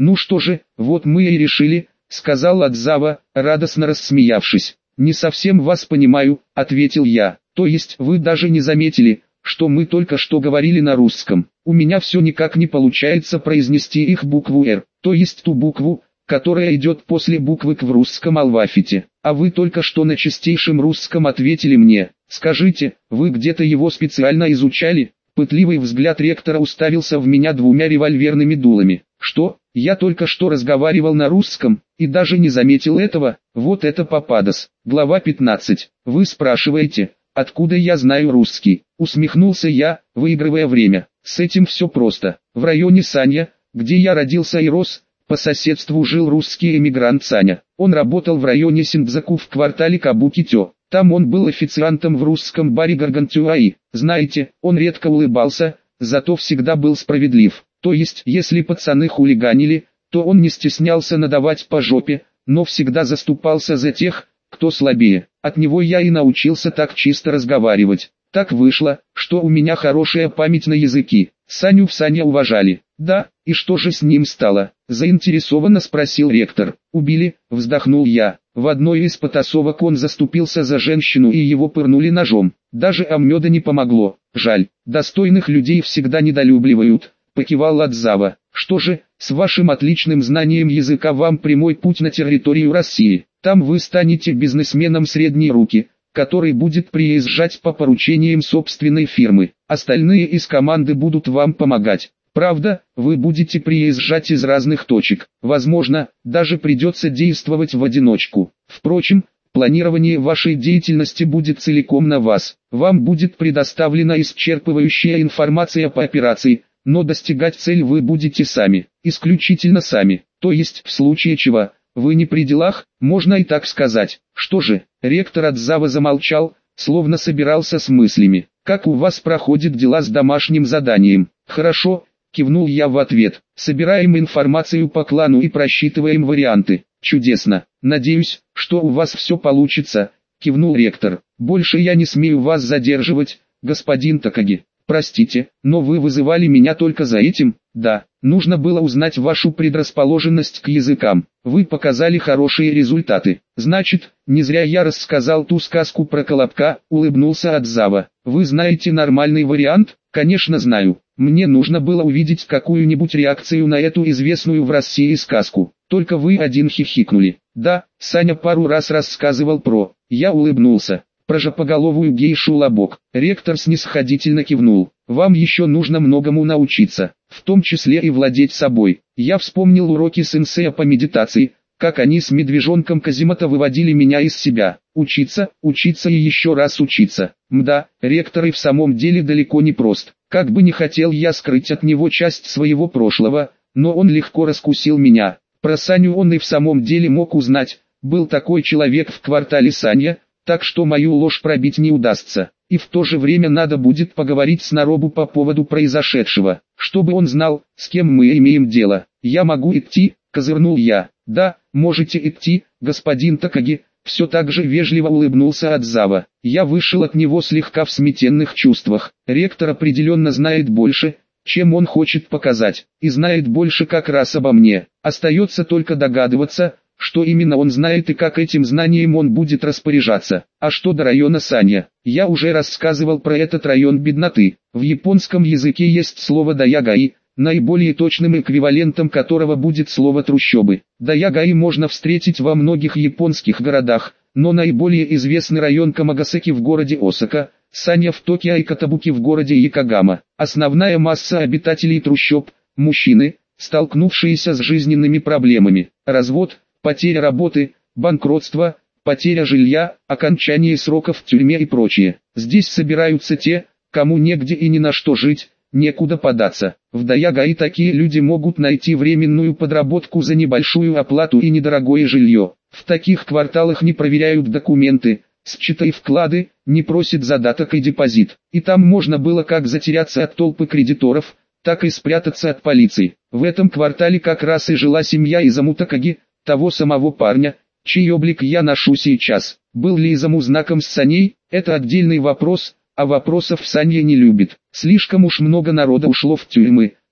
Ну что же, вот мы и решили, сказал Адзава, радостно рассмеявшись. Не совсем вас понимаю, ответил я. То есть вы даже не заметили, что мы только что говорили на русском. У меня все никак не получается произнести их букву «Р», то есть ту букву, которая идет после буквы «К» в русском алфавите. А вы только что на чистейшем русском ответили мне. Скажите, вы где-то его специально изучали? Пытливый взгляд ректора уставился в меня двумя револьверными дулами. Что? Я только что разговаривал на русском, и даже не заметил этого? Вот это попадос. Глава 15. Вы спрашиваете, откуда я знаю русский? Усмехнулся я, выигрывая время. С этим все просто. В районе Санья, где я родился и рос, по соседству жил русский эмигрант Саня. Он работал в районе Синдзаку в квартале Кабуки-тё. Там он был официантом в русском баре Гаргантюаи. Знаете, он редко улыбался, зато всегда был справедлив. То есть, если пацаны хулиганили, то он не стеснялся надавать по жопе, но всегда заступался за тех, кто слабее. От него я и научился так чисто разговаривать. Так вышло, что у меня хорошая память на языки. Саню в Сане уважали. Да, и что же с ним стало? Заинтересованно спросил ректор. Убили, вздохнул я. В одной из потасовок он заступился за женщину и его пырнули ножом. Даже Аммёда не помогло. Жаль, достойных людей всегда недолюбливают, покивал Адзава. Что же, с вашим отличным знанием языка вам прямой путь на территорию России. Там вы станете бизнесменом средней руки, который будет приезжать по поручениям собственной фирмы. Остальные из команды будут вам помогать. Правда, вы будете приезжать из разных точек. Возможно, даже придется действовать в одиночку. Впрочем, планирование вашей деятельности будет целиком на вас. Вам будет предоставлена исчерпывающая информация по операции, но достигать цель вы будете сами, исключительно сами. То есть, в случае чего, вы не при делах, можно и так сказать. Что же, ректор Адзава замолчал, словно собирался с мыслями. Как у вас проходят дела с домашним заданием? Хорошо, кивнул я в ответ. Собираем информацию по клану и просчитываем варианты. Чудесно. Надеюсь, что у вас все получится, кивнул ректор. Больше я не смею вас задерживать, господин Такаги. Простите, но вы вызывали меня только за этим? Да, нужно было узнать вашу предрасположенность к языкам. Вы показали хорошие результаты. Значит, не зря я рассказал ту сказку про Колобка, улыбнулся Адзава. Вы знаете нормальный вариант? Конечно знаю. Мне нужно было увидеть какую-нибудь реакцию на эту известную в России сказку. Только вы один хихикнули. Да, Саня пару раз рассказывал про. Я улыбнулся. Про жопоголовую гейшу Лобок. Ректор снисходительно кивнул. Вам еще нужно многому научиться, в том числе и владеть собой. Я вспомнил уроки сенсея по медитации, как они с медвежонком Казимото выводили меня из себя. Учиться, учиться и еще раз учиться. Мда, ректор и в самом деле далеко не прост. Как бы не хотел я скрыть от него часть своего прошлого, но он легко раскусил меня. Про Саню он и в самом деле мог узнать. Был такой человек в квартале Саня, так что мою ложь пробить не удастся. И в то же время надо будет поговорить с Наробу по поводу произошедшего, чтобы он знал, с кем мы имеем дело. Я могу идти, козырнул я. Да, можете идти, господин Такаги, все так же вежливо улыбнулся Адзава. Я вышел от него слегка в смятенных чувствах. Ректор определенно знает больше, чем он хочет показать, и знает больше как раз обо мне. Остается только догадываться, что именно он знает и как этим знанием он будет распоряжаться. А что до района Санья? Я уже рассказывал про этот район бедноты. В японском языке есть слово даягаи, наиболее точным эквивалентом которого будет слово трущобы. Даягаи можно встретить во многих японских городах, но наиболее известный район Камагасаки в городе Осака, Санья в Токио и Катабуки в городе Якогама. Основная масса обитателей трущоб – мужчины, столкнувшиеся с жизненными проблемами. Развод, потеря работы, банкротство, потеря жилья, окончание сроков в тюрьме и прочее. Здесь собираются те, кому негде и ни на что жить, некуда податься. В Даягаи такие люди могут найти временную подработку за небольшую оплату и недорогое жилье. В таких кварталах не проверяют документы, счета вклады, не просят задаток и депозит. И там можно было как затеряться от толпы кредиторов, так и спрятаться от полиции. В этом квартале как раз и жила семья Изаму Такаги, того самого парня, чей облик я ношу сейчас. Был ли Изаму знаком с Саней, это отдельный вопрос, а вопросов Саня не любит. Слишком уж много народа ушло в тюрьмы,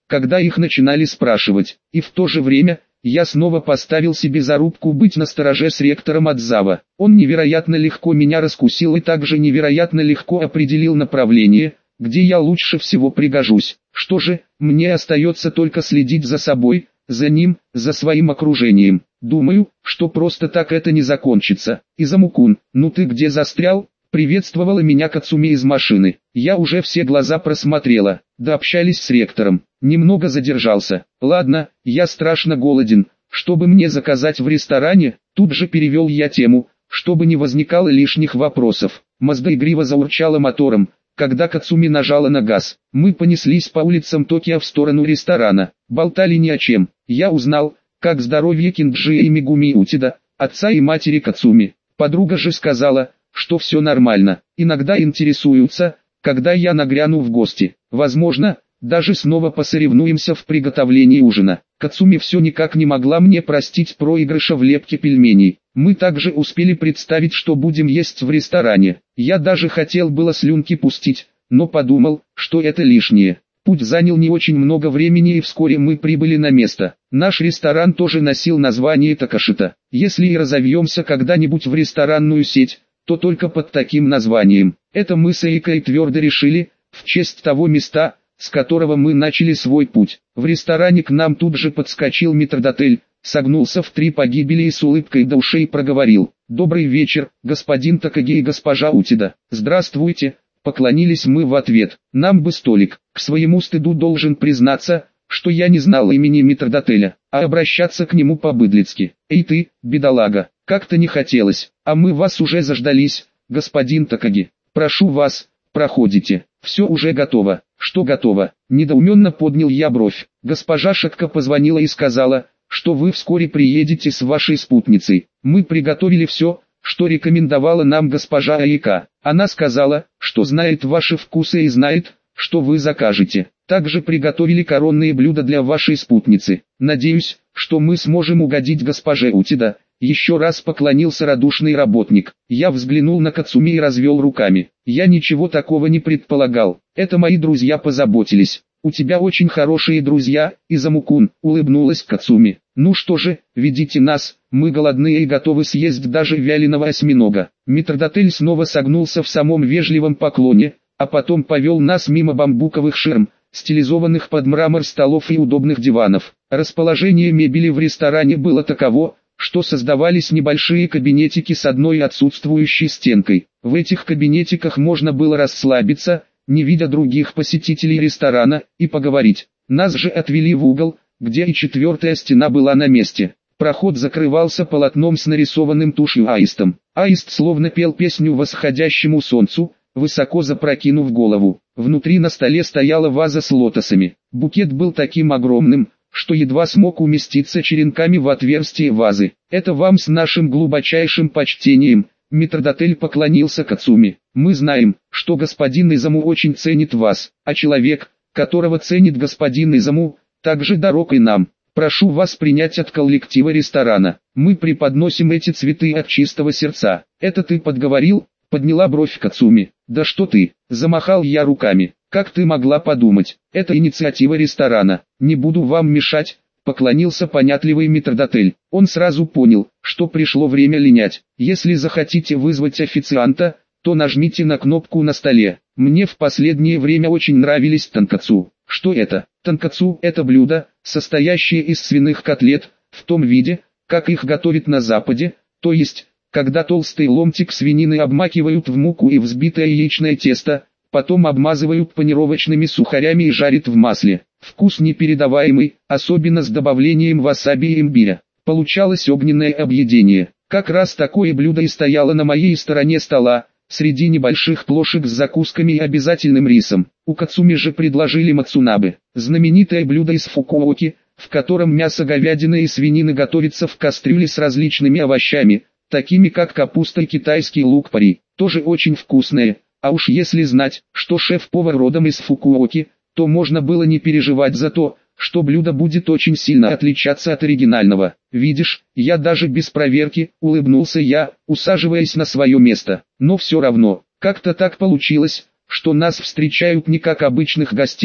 когда их начинали спрашивать. И в то же время, я снова поставил себе зарубку быть настороже с ректором Адзава. Он невероятно легко меня раскусил и также невероятно легко определил направление, где я лучше всего пригожусь. Что же, мне остается только следить за собой, за ним, за своим окружением. Думаю, что просто так это не закончится. Изаму-кун, ну ты где застрял? Приветствовала меня Кацуми из машины. Я уже все глаза просмотрела, да общались с ректором. Немного задержался. Ладно, я страшно голоден. Чтобы мне заказать в ресторане, тут же перевел я тему, чтобы не возникало лишних вопросов. Мазда игриво заурчала мотором, когда Кацуми нажала на газ. Мы понеслись по улицам Токио в сторону ресторана. Болтали ни о чем. Я узнал, как здоровье Кинджи и Мегуми Утида, отца и матери Кацуми. Подруга же сказала, что все нормально. Иногда интересуются, когда я нагряну в гости. Возможно, даже снова посоревнуемся в приготовлении ужина. Кацуми все никак не могла мне простить проигрыша в лепке пельменей. Мы также успели представить, что будем есть в ресторане. Я даже хотел было слюнки пустить, но подумал, что это лишнее. Путь занял не очень много времени и вскоре мы прибыли на место. Наш ресторан тоже носил название Такашита. Если и разовьемся когда-нибудь в ресторанную сеть, то только под таким названием. Это мы с Эйкой твердо решили, в честь того места, с которого мы начали свой путь. В ресторане к нам тут же подскочил метрдотель, согнулся в 3 погибели и с улыбкой до ушей проговорил: «Добрый вечер, господин Такаги и госпожа Утида». «Здравствуйте», поклонились мы в ответ. Нам бы столик. К своему стыду должен признаться, что я не знал имени метрдотеля, а обращаться к нему по-быдлицки. «Эй ты, бедолага, как-то не хотелось, а мы вас уже заждались, господин Такаги. Прошу вас, проходите, все уже готово». «Что готово?» – недоуменно поднял я бровь. «Госпожа Шатка позвонила и сказала, что вы вскоре приедете с вашей спутницей. Мы приготовили все, что рекомендовала нам госпожа Айка. Она сказала, что знает ваши вкусы и знает, что вы закажете. Также приготовили коронные блюда для вашей спутницы. Надеюсь, что мы сможем угодить госпоже Утида». Еще раз поклонился радушный работник. Я взглянул на Кацуми и развел руками. Я ничего такого не предполагал. Это мои друзья позаботились. «У тебя очень хорошие друзья, Изаму-кун», улыбнулась Кацуми. «Ну что же, ведите нас, мы голодные и готовы съесть даже вяленого осьминога». Метрдотель снова согнулся в самом вежливом поклоне, а потом повел нас мимо бамбуковых ширм, стилизованных под мрамор столов и удобных диванов. Расположение мебели в ресторане было таково, что создавались небольшие кабинетики с одной отсутствующей стенкой. В этих кабинетиках можно было расслабиться, не видя других посетителей ресторана, и поговорить. Нас же отвели в угол, где и 4-я стена была на месте. Проход закрывался полотном с нарисованным тушью аистом. Аист словно пел песню восходящему солнцу, высоко запрокинув голову. Внутри на столе стояла ваза с лотосами. Букет был таким огромным, что едва смог уместиться черенками в отверстие вазы. «Это вам с нашим глубочайшим почтением», — метрдотель поклонился Кацуми. «Мы знаем, что господин Изаму очень ценит вас, а человек, которого ценит господин Изаму, также дорог и нам. Прошу вас принять от коллектива ресторана. Мы преподносим эти цветы от чистого сердца». «Это ты подговорил?» — подняла бровь Кацуми. «Да что ты!» — замахал я руками. «Как ты могла подумать? Это инициатива ресторана. Не буду вам мешать», — поклонился понятливый метрдотель. Он сразу понял, что пришло время линять. «Если захотите вызвать официанта, то нажмите на кнопку на столе. Мне в последнее время очень нравились тонкацу». «Что это?» «Тонкацу — это блюдо, состоящее из свиных котлет, в том виде, как их готовят на Западе, то есть, когда толстый ломтик свинины обмакивают в муку и взбитое яичное тесто, потом обмазывают панировочными сухарями и жарят в масле. Вкус непередаваемый, особенно с добавлением васаби и имбиря. Получалось огненное объедение. Как раз такое блюдо и стояло на моей стороне стола, среди небольших плошек с закусками и обязательным рисом. У Кацуми же предложили мацунабе, знаменитое блюдо из Фукуоки, в котором мясо говядины и свинины готовится в кастрюле с различными овощами, такими как капуста и китайский лук-порей. Тоже очень вкусное. А уж если знать, что шеф-повар родом из Фукуоки, то можно было не переживать за то, что блюдо будет очень сильно отличаться от оригинального. «Видишь, я даже без проверки», — улыбнулся я, усаживаясь на свое место. «Но все равно, как-то так получилось, что нас встречают не как обычных гостей»,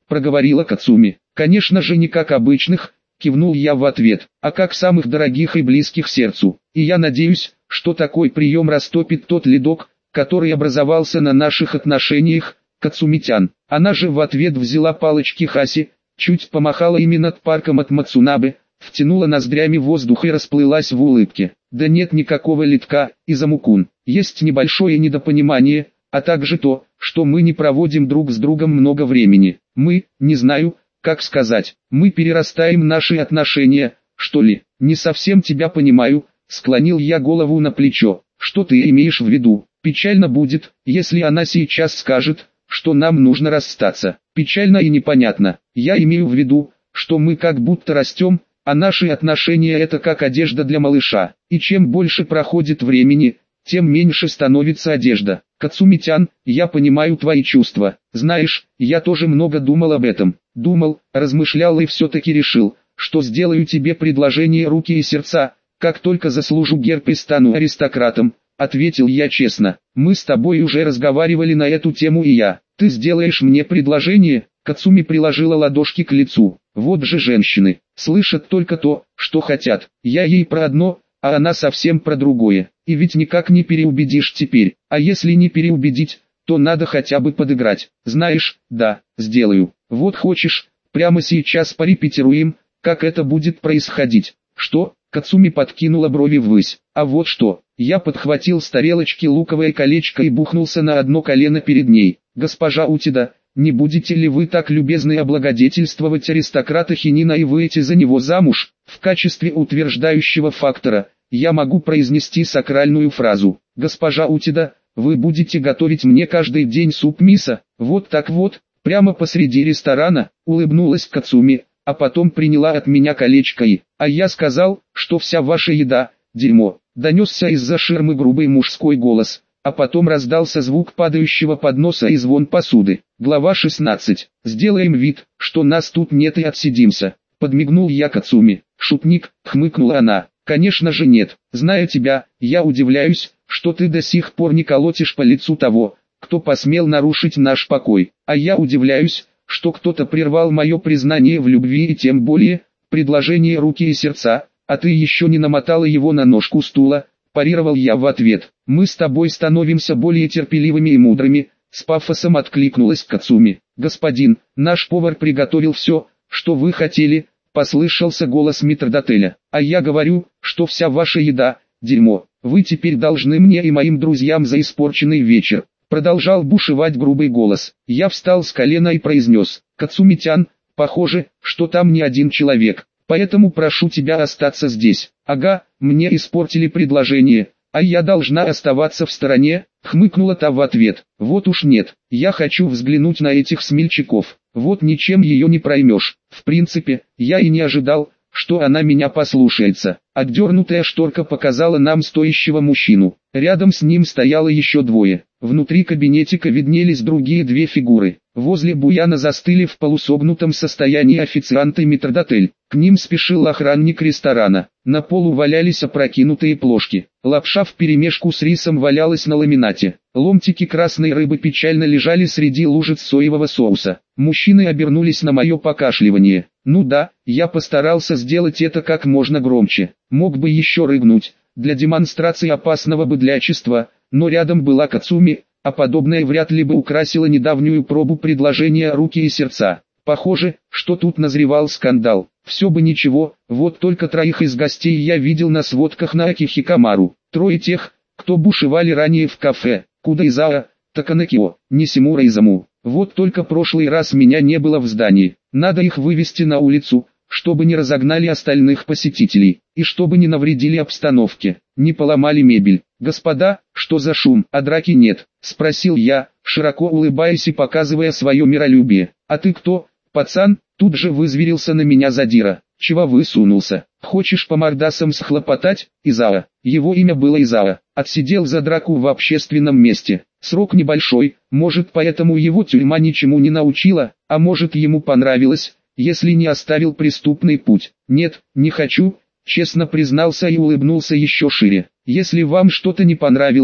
проговорила Кацуми. Конечно же не как обычных, кивнул я в ответ, а как самых дорогих и близких сердцу. И я надеюсь, что такой прием растопит тот ледок, который образовался на наших отношениях, Кацумитян. Она же в ответ взяла палочки Хаси, чуть помахала ими над парком от Мацунабе, втянула ноздрями воздух и расплылась в улыбке. Да нет никакого ледка, Изамукун. Есть небольшое недопонимание, а также то, что мы не проводим друг с другом много времени. Мы, не знаю, как сказать, мы перерастаем наши отношения, что ли. Не совсем тебя понимаю, склонил я голову на плечо. Что ты имеешь в виду? Печально будет, если она сейчас скажет, что нам нужно расстаться. Печально и непонятно. Я имею в виду, что мы как будто растем, а наши отношения это как одежда для малыша. И чем больше проходит времени, тем меньше становится одежда. Кацумитян, я понимаю твои чувства. Знаешь, я тоже много думал об этом. Думал, размышлял и все-таки решил, что сделаю тебе предложение руки и сердца, как только заслужу герб и стану аристократом. Ответил я честно. Мы с тобой уже разговаривали на эту тему и я. Ты сделаешь мне предложение? Кацуми приложила ладошки к лицу. Вот же женщины, слышат только то, что хотят. Я ей про одно, а она совсем про другое. И ведь никак не переубедишь теперь. А если не переубедить, то надо хотя бы подыграть. Знаешь, да, сделаю. Вот хочешь, прямо сейчас порепетируем, как это будет происходить. Что? Кацуми подкинула брови ввысь. А вот что. Я подхватил с тарелочки луковое колечко и бухнулся на одно колено перед ней. Госпожа Утида, не будете ли вы так любезны облагодетельствовать аристократа Хинина и выйти за него замуж? В качестве утверждающего фактора, я могу произнести сакральную фразу. Госпожа Утида, вы будете готовить мне каждый день суп мисо? Вот так вот, прямо посреди ресторана, улыбнулась Кацуми, а потом приняла от меня колечко и... А я сказал, что вся ваша еда – дерьмо. Донесся из-за ширмы грубый мужской голос, а потом раздался звук падающего подноса и звон посуды. Глава 16. Сделаем вид, что нас тут нет и отсидимся. Подмигнул я Кацуми. Шутник, хмыкнула она. Конечно же нет. Зная тебя, я удивляюсь, что ты до сих пор не колотишь по лицу того, кто посмел нарушить наш покой. А я удивляюсь, что кто-то прервал мое признание в любви и тем более, предложение руки и сердца, а ты еще не намотала его на ножку стула, парировал я в ответ. Мы с тобой становимся более терпеливыми и мудрыми, с пафосом откликнулась Кацуми. Господин, наш повар приготовил все, что вы хотели, послышался голос метрдотеля. А я говорю, что вся ваша еда – дерьмо. Вы теперь должны мне и моим друзьям за испорченный вечер. Продолжал бушевать грубый голос. Я встал с колена и произнес: Кацумитян, похоже, что там не один человек. Поэтому прошу тебя остаться здесь. Ага, мне испортили предложение, а я должна оставаться в стороне, хмыкнула та в ответ. Вот уж нет, я хочу взглянуть на этих смельчаков. Вот ничем ее не проймешь. В принципе, я и не ожидал, что она меня послушается. Отдернутая шторка показала нам стоящего мужчину. Рядом с ним стояло еще двое. Внутри кабинетика виднелись другие две фигуры. Возле буяна застыли в полусогнутом состоянии официант и метрдотель. К ним спешил охранник ресторана. На полу валялись опрокинутые плошки. Лапша вперемешку с рисом валялась на ламинате. Ломтики красной рыбы печально лежали среди лужиц соевого соуса. Мужчины обернулись на мое покашливание. Ну да, я постарался сделать это как можно громче. Мог бы еще рыгнуть, для демонстрации опасного быдлячества, но рядом была Кацуми, а подобное вряд ли бы украсило недавнюю пробу предложения руки и сердца. Похоже, что тут назревал скандал. Все бы ничего, вот только троих из гостей я видел на сводках на Акихикамару. Трое тех, кто бушевали ранее в кафе, Кудайзаа, Таканекио, Нисимура и Заму. Вот только прошлый раз меня не было в здании. Надо их вывести на улицу, чтобы не разогнали остальных посетителей, и чтобы не навредили обстановке, не поломали мебель. «Господа, что за шум, а драки нет?» – спросил я, широко улыбаясь и показывая свое миролюбие. «А ты кто, пацан?» – тут же вызверился на меня задира. «Чего высунулся? Хочешь по мордасам схлопотать?» Изао. Его имя было Изао. Отсидел за драку в общественном месте. Срок небольшой, может поэтому его тюрьма ничему не научила, а может ему понравилось, если не оставил преступный путь. «Нет, не хочу», честно признался и улыбнулся еще шире. «Если вам что-то не понравилось,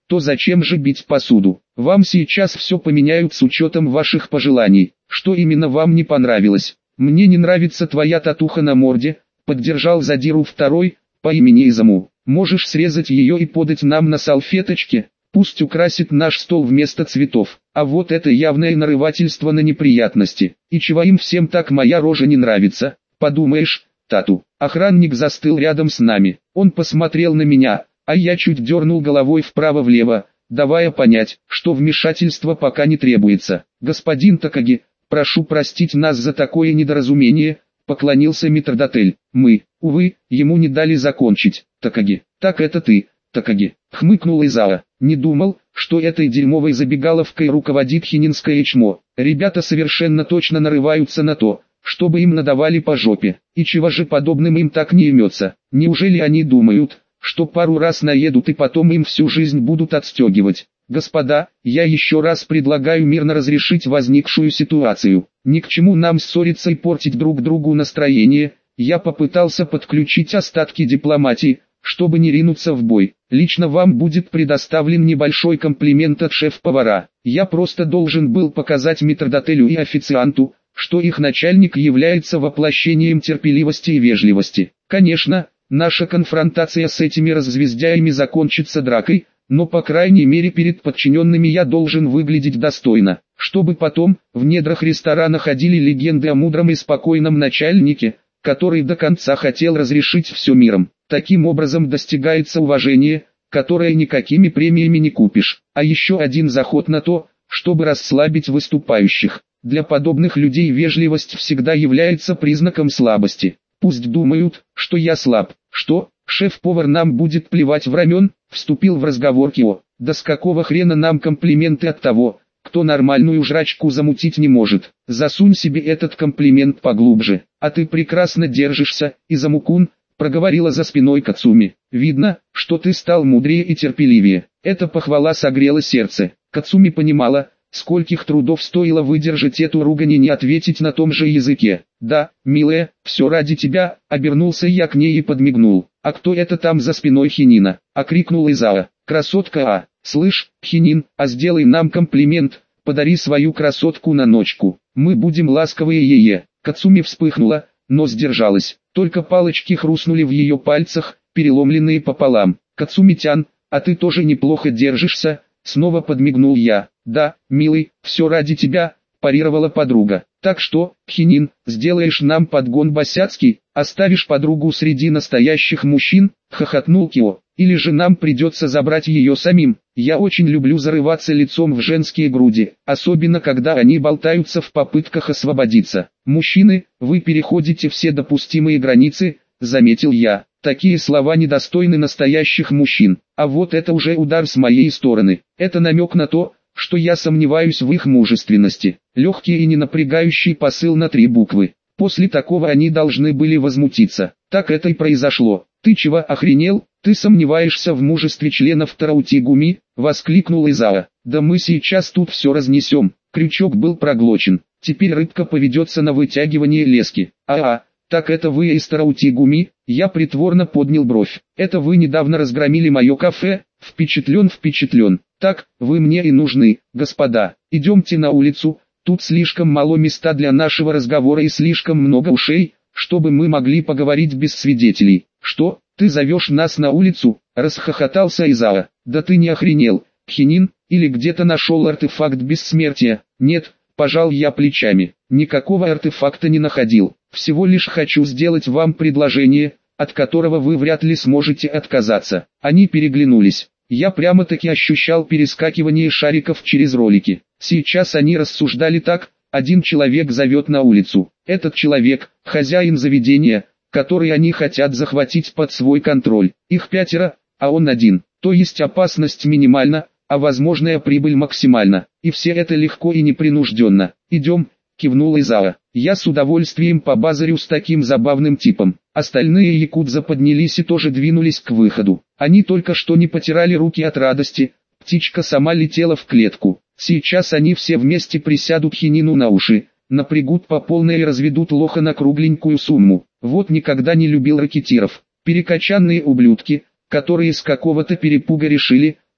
то зачем же бить посуду? Вам сейчас все поменяют с учетом ваших пожеланий. Что именно вам не понравилось? Мне не нравится твоя татуха на морде, поддержал задиру второй, по имени Изаму. Можешь срезать ее и подать нам на салфеточке, пусть украсит наш стол вместо цветов. А вот это явное нарывательство на неприятности. И чего им всем так моя рожа не нравится? Подумаешь, тату. Охранник застыл рядом с нами. Он посмотрел на меня, а я чуть дернул головой вправо-влево, давая понять, что вмешательство пока не требуется. Господин Такаги, прошу простить нас за такое недоразумение, поклонился метрдотель. Мы, увы, ему не дали закончить. Такаги, так это ты, Такаги, хмыкнул Изао. Не думал, что этой дерьмовой забегаловкой руководит хининское чмо. Ребята совершенно точно нарываются на то, чтобы им надавали по жопе. И чего же подобным им так не имется? Неужели они думают, что пару раз наедут и потом им всю жизнь будут отстегивать? Господа, я еще раз предлагаю мирно разрешить возникшую ситуацию. Ни к чему нам ссориться и портить друг другу настроение. Я попытался подключить остатки дипломатии, чтобы не ринуться в бой. Лично вам будет предоставлен небольшой комплимент от шеф-повара. Я просто должен был показать метрдотелю и официанту, что их начальник является воплощением терпеливости и вежливости. Конечно, наша конфронтация с этими раззвездяями закончится дракой, но по крайней мере перед подчиненными я должен выглядеть достойно, чтобы потом, в недрах ресторана ходили легенды о мудром и спокойном начальнике, который до конца хотел разрешить все миром. Таким образом достигается уважение, которое никакими премиями не купишь. А еще один заход на то, чтобы расслабить выступающих. Для подобных людей вежливость всегда является признаком слабости. Пусть думают, что я слаб. Что, шеф-повар нам будет плевать в рамен? Вступил в разговор Кио. Да с какого хрена нам комплименты от того, кто нормальную жрачку замутить не может? Засунь себе этот комплимент поглубже. А ты прекрасно держишься, Изаму-кун, проговорила за спиной Кацуми. Видно, что ты стал мудрее и терпеливее. Эта похвала согрела сердце. Кацуми понимала, скольких трудов стоило выдержать эту ругань и не ответить на том же языке. «Да, милая, все ради тебя», — обернулся я к ней и подмигнул. «А кто это там за спиной Хинина?» — окрикнул Изао. «Красотка, а, слышь, Хинин, а сделай нам комплимент, подари свою красотку на ночку, мы будем ласковые ее». Кацуми вспыхнула, но сдержалась, только палочки хрустнули в ее пальцах, переломленные пополам. «Кацуми-тян, а ты тоже неплохо держишься», — снова подмигнул я. «Да, милый, все ради тебя», — парировала подруга. «Так что, Хинин, сделаешь нам подгон босяцкий, оставишь подругу среди настоящих мужчин?» — хохотнул Кио. «Или же нам придется забрать ее самим. Я очень люблю зарываться лицом в женские груди, особенно когда они болтаются в попытках освободиться. Мужчины, вы переходите все допустимые границы», — заметил я. «Такие слова недостойны настоящих мужчин. А вот это уже удар с моей стороны. Это намек на то, что я сомневаюсь в их мужественности». Легкий и не напрягающий посыл на 3 буквы. После такого они должны были возмутиться. Так это и произошло. «Ты чего охренел? Ты сомневаешься в мужестве членов Тараути-гуми?» — воскликнул Изао. «Да мы сейчас тут все разнесем». Крючок был проглочен. Теперь рыбка поведется на вытягивание лески. Так это вы из Тараути-гуми?» Я притворно поднял бровь. «Это вы недавно разгромили мое кафе?» Впечатлен. «Так, вы мне и нужны, господа. Идемте на улицу, тут слишком мало места для нашего разговора и слишком много ушей, чтобы мы могли поговорить без свидетелей». «Что, ты зовешь нас на улицу?» — расхохотался Изао. «Да ты не охренел, Хинин, или где-то нашел артефакт бессмертия?» «Нет», — пожал я плечами, «никакого артефакта не находил. Всего лишь хочу сделать вам предложение, от которого вы вряд ли сможете отказаться». Они переглянулись. Я прямо-таки ощущал перескакивание шариков через ролики. Сейчас они рассуждали так: один человек зовет на улицу. Этот человек – хозяин заведения, который они хотят захватить под свой контроль. Их 5, а он один. То есть опасность минимальна, а возможная прибыль максимальна. И все это легко и непринужденно. «Идем», — кивнул Изао. «Я с удовольствием побазарю с таким забавным типом». Остальные якудза поднялись и тоже двинулись к выходу. Они только что не потирали руки от радости, птичка сама летела в клетку. Сейчас они все вместе присядут Хинину на уши, напрягут по полной и разведут лоха на кругленькую сумму. Вот никогда не любил ракетиров. Перекачанные ублюдки, которые с какого-то перепуга решили,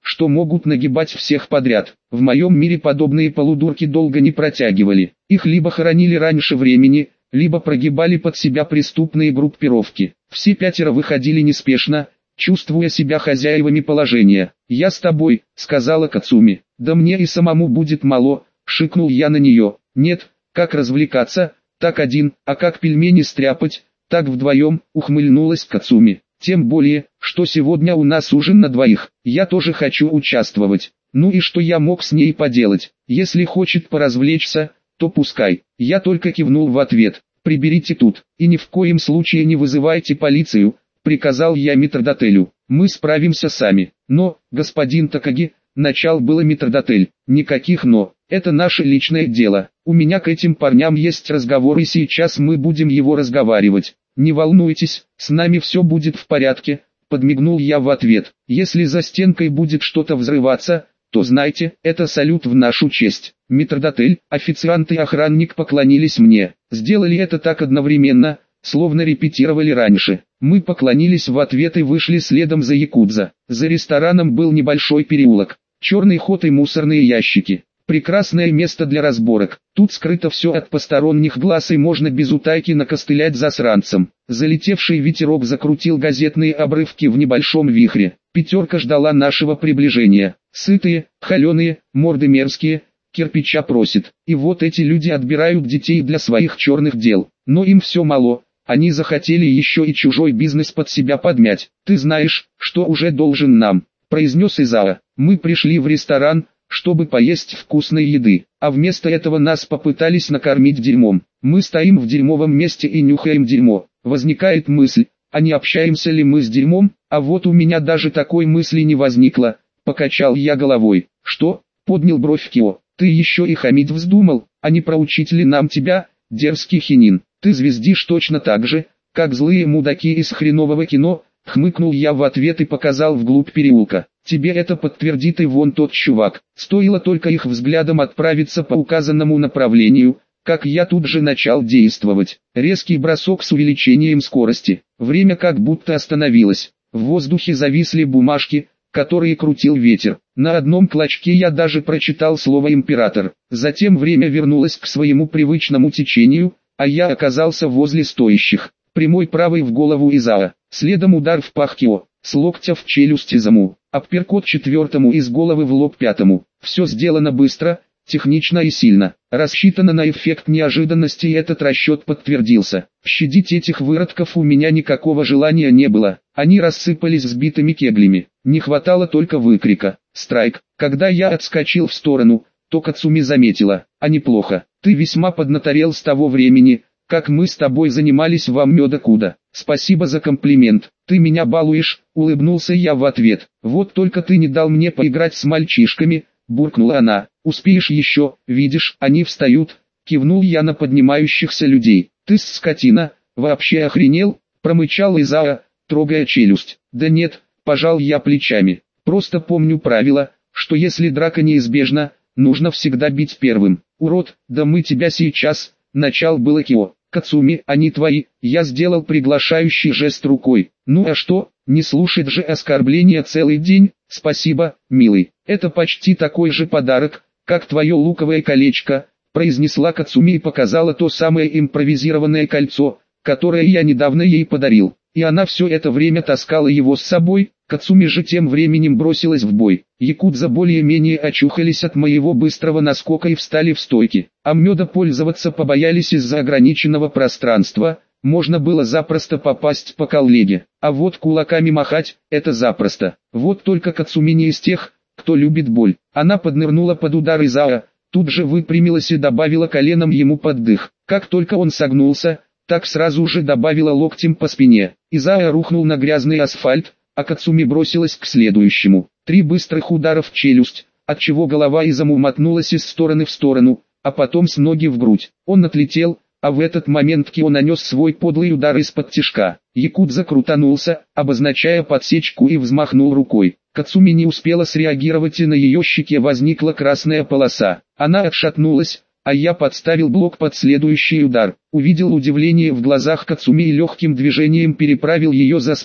что могут нагибать всех подряд. В моем мире подобные полудурки долго не протягивали. Их либо хоронили раньше времени, либо прогибали под себя преступные группировки. Все пятеро выходили неспешно, чувствуя себя хозяевами положения. «Я с тобой», — сказала Кацуми. «Да мне и самому будет мало», — шикнул я на нее. «Нет, как развлекаться, так один, а как пельмени стряпать, так вдвоем», — ухмыльнулась Кацуми. «Тем более, что сегодня у нас ужин на двоих, я тоже хочу участвовать». Ну и что я мог с ней поделать? Если хочет поразвлечься, то пускай. Я только кивнул в ответ. «Приберите тут, и ни в коем случае не вызывайте полицию», — приказал я метрдотелю. «Мы справимся сами». «Но, господин Такаги», — начал было метрдотель. «Никаких «но». Это наше личное дело. У меня к этим парням есть разговор, и сейчас мы будем его разговаривать. Не волнуйтесь, с нами все будет в порядке», — подмигнул я в ответ. «Если за стенкой будет что-то взрываться, то знайте, это салют в нашу честь». Метрдотель, официант и охранник поклонились мне. Сделали это так одновременно, словно репетировали раньше. Мы поклонились в ответ и вышли следом за якудза. За рестораном был небольшой переулок, черный ход и мусорные ящики. Прекрасное место для разборок. Тут скрыто все от посторонних глаз и можно без утайки накостылять засранцам. Залетевший ветерок закрутил газетные обрывки в небольшом вихре. Пятерка ждала нашего приближения. Сытые, холеные, морды мерзкие, кирпича просит. И вот эти люди отбирают детей для своих черных дел. Но им все мало. Они захотели еще и чужой бизнес под себя подмять. «Ты знаешь, что уже должен нам», — произнес Изао. «Мы пришли в ресторан, чтобы поесть вкусной еды, а вместо этого нас попытались накормить дерьмом. Мы стоим в дерьмовом месте и нюхаем дерьмо. Возникает мысль, а не общаемся ли мы с дерьмом? А вот у меня даже такой мысли не возникло», — покачал я головой. «Что?» — поднял бровь Кио. «Ты еще и хамить вздумал, а не проучить ли нам тебя, дерзкий хинин? Ты звездишь точно так же, как злые мудаки из хренового кино», — хмыкнул я в ответ и показал вглубь переулка. «Тебе это подтвердит и вон тот чувак». Стоило только их взглядом отправиться по указанному направлению, как я тут же начал действовать. Резкий бросок с увеличением скорости. Время как будто остановилось. В воздухе зависли бумажки, которые крутил ветер. На одном клочке я даже прочитал слово «император». Затем время вернулось к своему привычному течению, а я оказался возле стоящих. Прямой правой в голову Изао. Следом удар в пах Кио. С локтя в челюсть Изаму. Апперкот четвертому из головы в лоб пятому. Все сделано быстро, технично и сильно. Рассчитано на эффект неожиданности, и этот расчет подтвердился. Щадить этих выродков у меня никакого желания не было. Они рассыпались сбитыми кеглями. Не хватало только выкрика «Страйк!». Когда я отскочил в сторону, то Кацуми заметила: «А неплохо, ты весьма поднаторел с того времени, как мы с тобой занимались в Аммёда-куда. Спасибо за комплимент, ты меня балуешь», — улыбнулся я в ответ. «Вот только ты не дал мне поиграть с мальчишками», — буркнула она. «Успеешь еще, видишь, они встают», — кивнул я на поднимающихся людей. «Ты, скотина, вообще охренел?» — промычал Изао, трогая челюсть. «Да нет», — пожал я плечами. «Просто помню правило, что если драка неизбежна, нужно всегда бить первым». «Урод, да мы тебя сейчас», — начал было Кио. «Кацуми, они твои», — я сделал приглашающий жест рукой. «Ну а что, не слушать же оскорбления целый день?» «Спасибо, милый, это почти такой же подарок, как твое луковое колечко», — произнесла Кацуми и показала то самое импровизированное кольцо, которое я недавно ей подарил. И она все это время таскала его с собой. Кацуми же тем временем бросилась в бой. Якудза более-менее очухались от моего быстрого наскока и встали в стойки. Аммёда пользоваться побоялись из-за ограниченного пространства, можно было запросто попасть по коллеге. А вот кулаками махать – это запросто. Вот только Кацуми не из тех, кто любит боль. Она поднырнула под удар Изао, тут же выпрямилась и добавила коленом ему под дых. Как только он согнулся, так сразу же добавила локтем по спине. Изао рухнул на грязный асфальт, а Кацуми бросилась к следующему. 3 быстрых удара в челюсть, отчего голова Изаму мотнулась из стороны в сторону, а потом с ноги в грудь. Он отлетел, а в этот момент Кио нанес свой подлый удар из-под тишка. Якудза крутанулся, обозначая подсечку, и взмахнул рукой. Кацуми не успела среагировать, и на ее щеке возникла красная полоса. Она отшатнулась, а я подставил блок под следующий удар. Увидел удивление в глазах Кацуми и легким движением переправил ее за спину.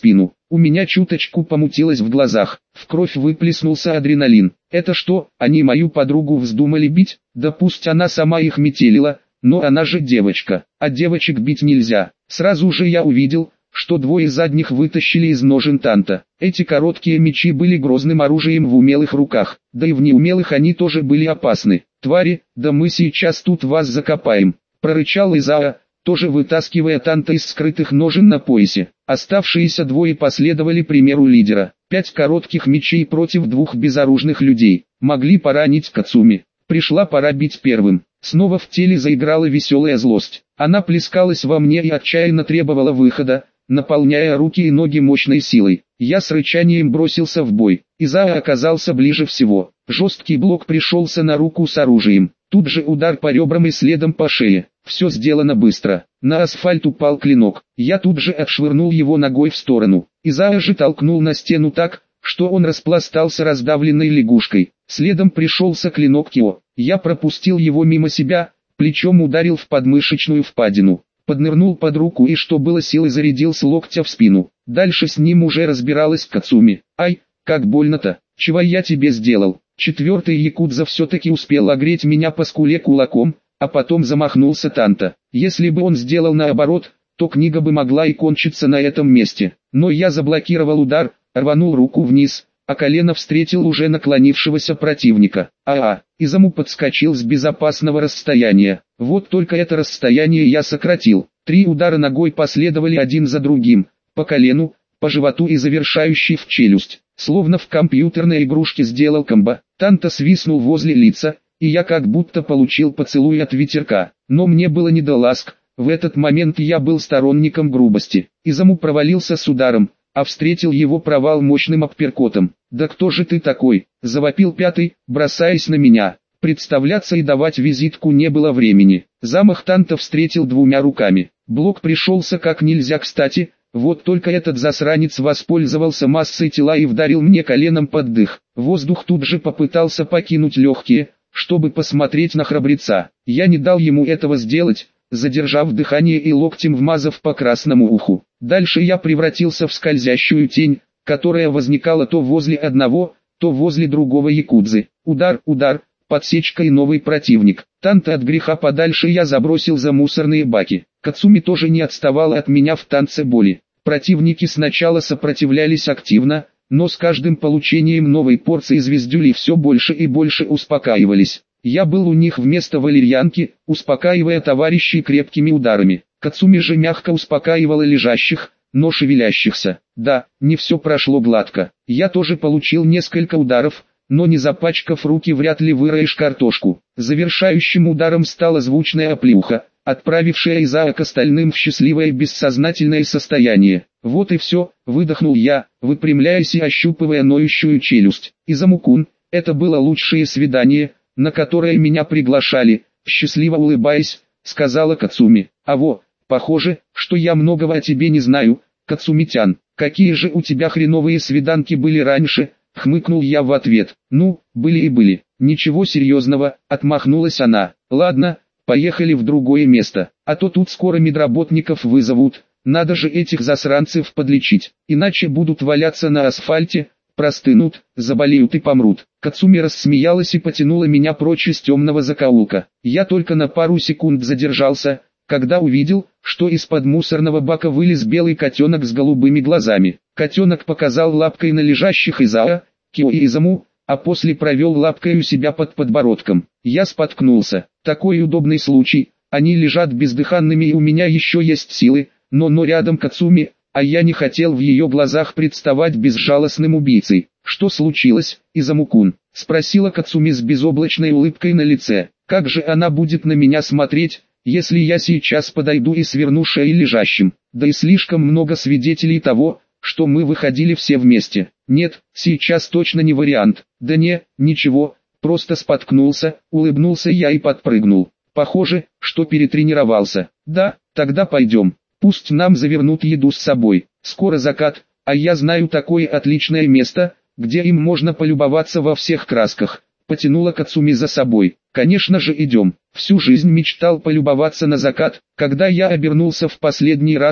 У меня чуточку помутилось в глазах, в кровь выплеснулся адреналин. Это что, они мою подругу вздумали бить? Да пусть она сама их метелила, но она же девочка, а девочек бить нельзя. Сразу же я увидел, что двое задних вытащили из ножен Танта. Эти короткие мечи были грозным оружием в умелых руках, да и в неумелых они тоже были опасны. «Твари, да мы сейчас тут вас закопаем», — прорычал Изаа, тоже вытаскивая Танта из скрытых ножен на поясе. Оставшиеся двое последовали примеру лидера. 5 коротких мечей против 2 безоружных людей. Могли поранить Кацуми. Пришла пора бить первым. Снова в теле заиграла веселая злость. Она плескалась во мне и отчаянно требовала выхода, наполняя руки и ноги мощной силой. Я с рычанием бросился в бой. Изаа оказался ближе всего. Жесткий блок пришелся на руку с оружием. Тут же удар по ребрам и следом по шее. Все сделано быстро. На асфальт упал клинок. Я тут же отшвырнул его ногой в сторону. Изаа же толкнул на стену так, что он распластался раздавленной лягушкой. Следом пришелся клинок Кио. Я пропустил его мимо себя, плечом ударил в подмышечную впадину. Поднырнул под руку и что было силы зарядил с локтя в спину. Дальше с ним уже разбиралась Кацуми. Ай, как больно-то, чего я тебе сделал? Четвертый якудза все-таки успел огреть меня по скуле кулаком, а потом замахнулся Танта. Если бы он сделал наоборот, то книга бы могла и кончиться на этом месте. Но я заблокировал удар, рванул руку вниз, а колено встретил уже наклонившегося противника. Изаму подскочил с безопасного расстояния. Вот только это расстояние я сократил. 3 удара ногой последовали один за другим, по колену, по животу и завершающий в челюсть. Словно в компьютерной игрушке сделал комбо. Танта свистнул возле лица, и я как будто получил поцелуй от ветерка. Но мне было не до ласк, в этот момент я был сторонником грубости. Изаму провалился с ударом, а встретил его провал мощным апперкотом. «Да кто же ты такой?» – завопил пятый, бросаясь на меня. Представляться и давать визитку не было времени. Замах Танта встретил 2 руками. Блок пришелся как нельзя кстати, вот только этот засранец воспользовался массой тела и вдарил мне коленом под дых. Воздух тут же попытался покинуть легкие, чтобы посмотреть на храбреца. Я не дал ему этого сделать, задержав дыхание и локтем вмазав по красному уху. Дальше я превратился в скользящую тень, которая возникала то возле одного, то возле другого якудзы. Удар, подсечка и новый противник. Танта от греха подальше я забросил за мусорные баки. Кацуми тоже не отставала от меня в танце боли. Противники сначала сопротивлялись активно, но с каждым получением новой порции звездюлей все больше и больше успокаивались. Я был у них вместо валерьянки, успокаивая товарищей крепкими ударами. Кацуми же мягко успокаивала лежащих, но шевелящихся. Да, не все прошло гладко. Я тоже получил несколько ударов, но не запачкав руки вряд ли выроешь картошку. Завершающим ударом стала звучная оплеуха, отправившая Изаа к остальным в счастливое бессознательное состояние. Вот и все, выдохнул я, выпрямляясь и ощупывая ноющую челюсть. Изаму-кун, это было лучшее свидание, на которое меня приглашали, счастливо улыбаясь, сказала Кацуми. Похоже, что я многого о тебе не знаю, Кацуми-тян. Какие же у тебя хреновые свиданки были раньше, хмыкнул я в ответ. Ну, были и были. Ничего серьезного, отмахнулась она. Ладно, поехали в другое место, а то тут скоро медработников вызовут. Надо же этих засранцев подлечить, иначе будут валяться на асфальте, простынут, заболеют и помрут. Кацуми рассмеялась и потянула меня прочь из темного закоулка. Я только на пару секунд задержался, когда увидел, что из-под мусорного бака вылез белый котенок с голубыми глазами. Котенок показал лапкой на лежащих Изаа, Кио и Изаму, а после провел лапкой у себя под подбородком. Я споткнулся. Такой удобный случай, они лежат бездыханными и у меня еще есть силы, но рядом Кацуми, а я не хотел в ее глазах представать безжалостным убийцей. «Что случилось, Изаму-кун?» — спросила Кацуми с безоблачной улыбкой на лице. «Как же она будет на меня смотреть, если я сейчас подойду и сверну шею лежащим? Да и слишком много свидетелей того, что мы выходили все вместе. Нет, сейчас точно не вариант». «Да ничего, просто споткнулся», — улыбнулся я и подпрыгнул. «Похоже, что перетренировался. Да, тогда пойдем. Пусть нам завернут еду с собой. Скоро закат, а я знаю такое отличное место, где им можно полюбоваться во всех красках». Потянула Кацуми за собой. «Конечно же идем». Всю жизнь мечтал полюбоваться на закат. Когда я обернулся в последний раз,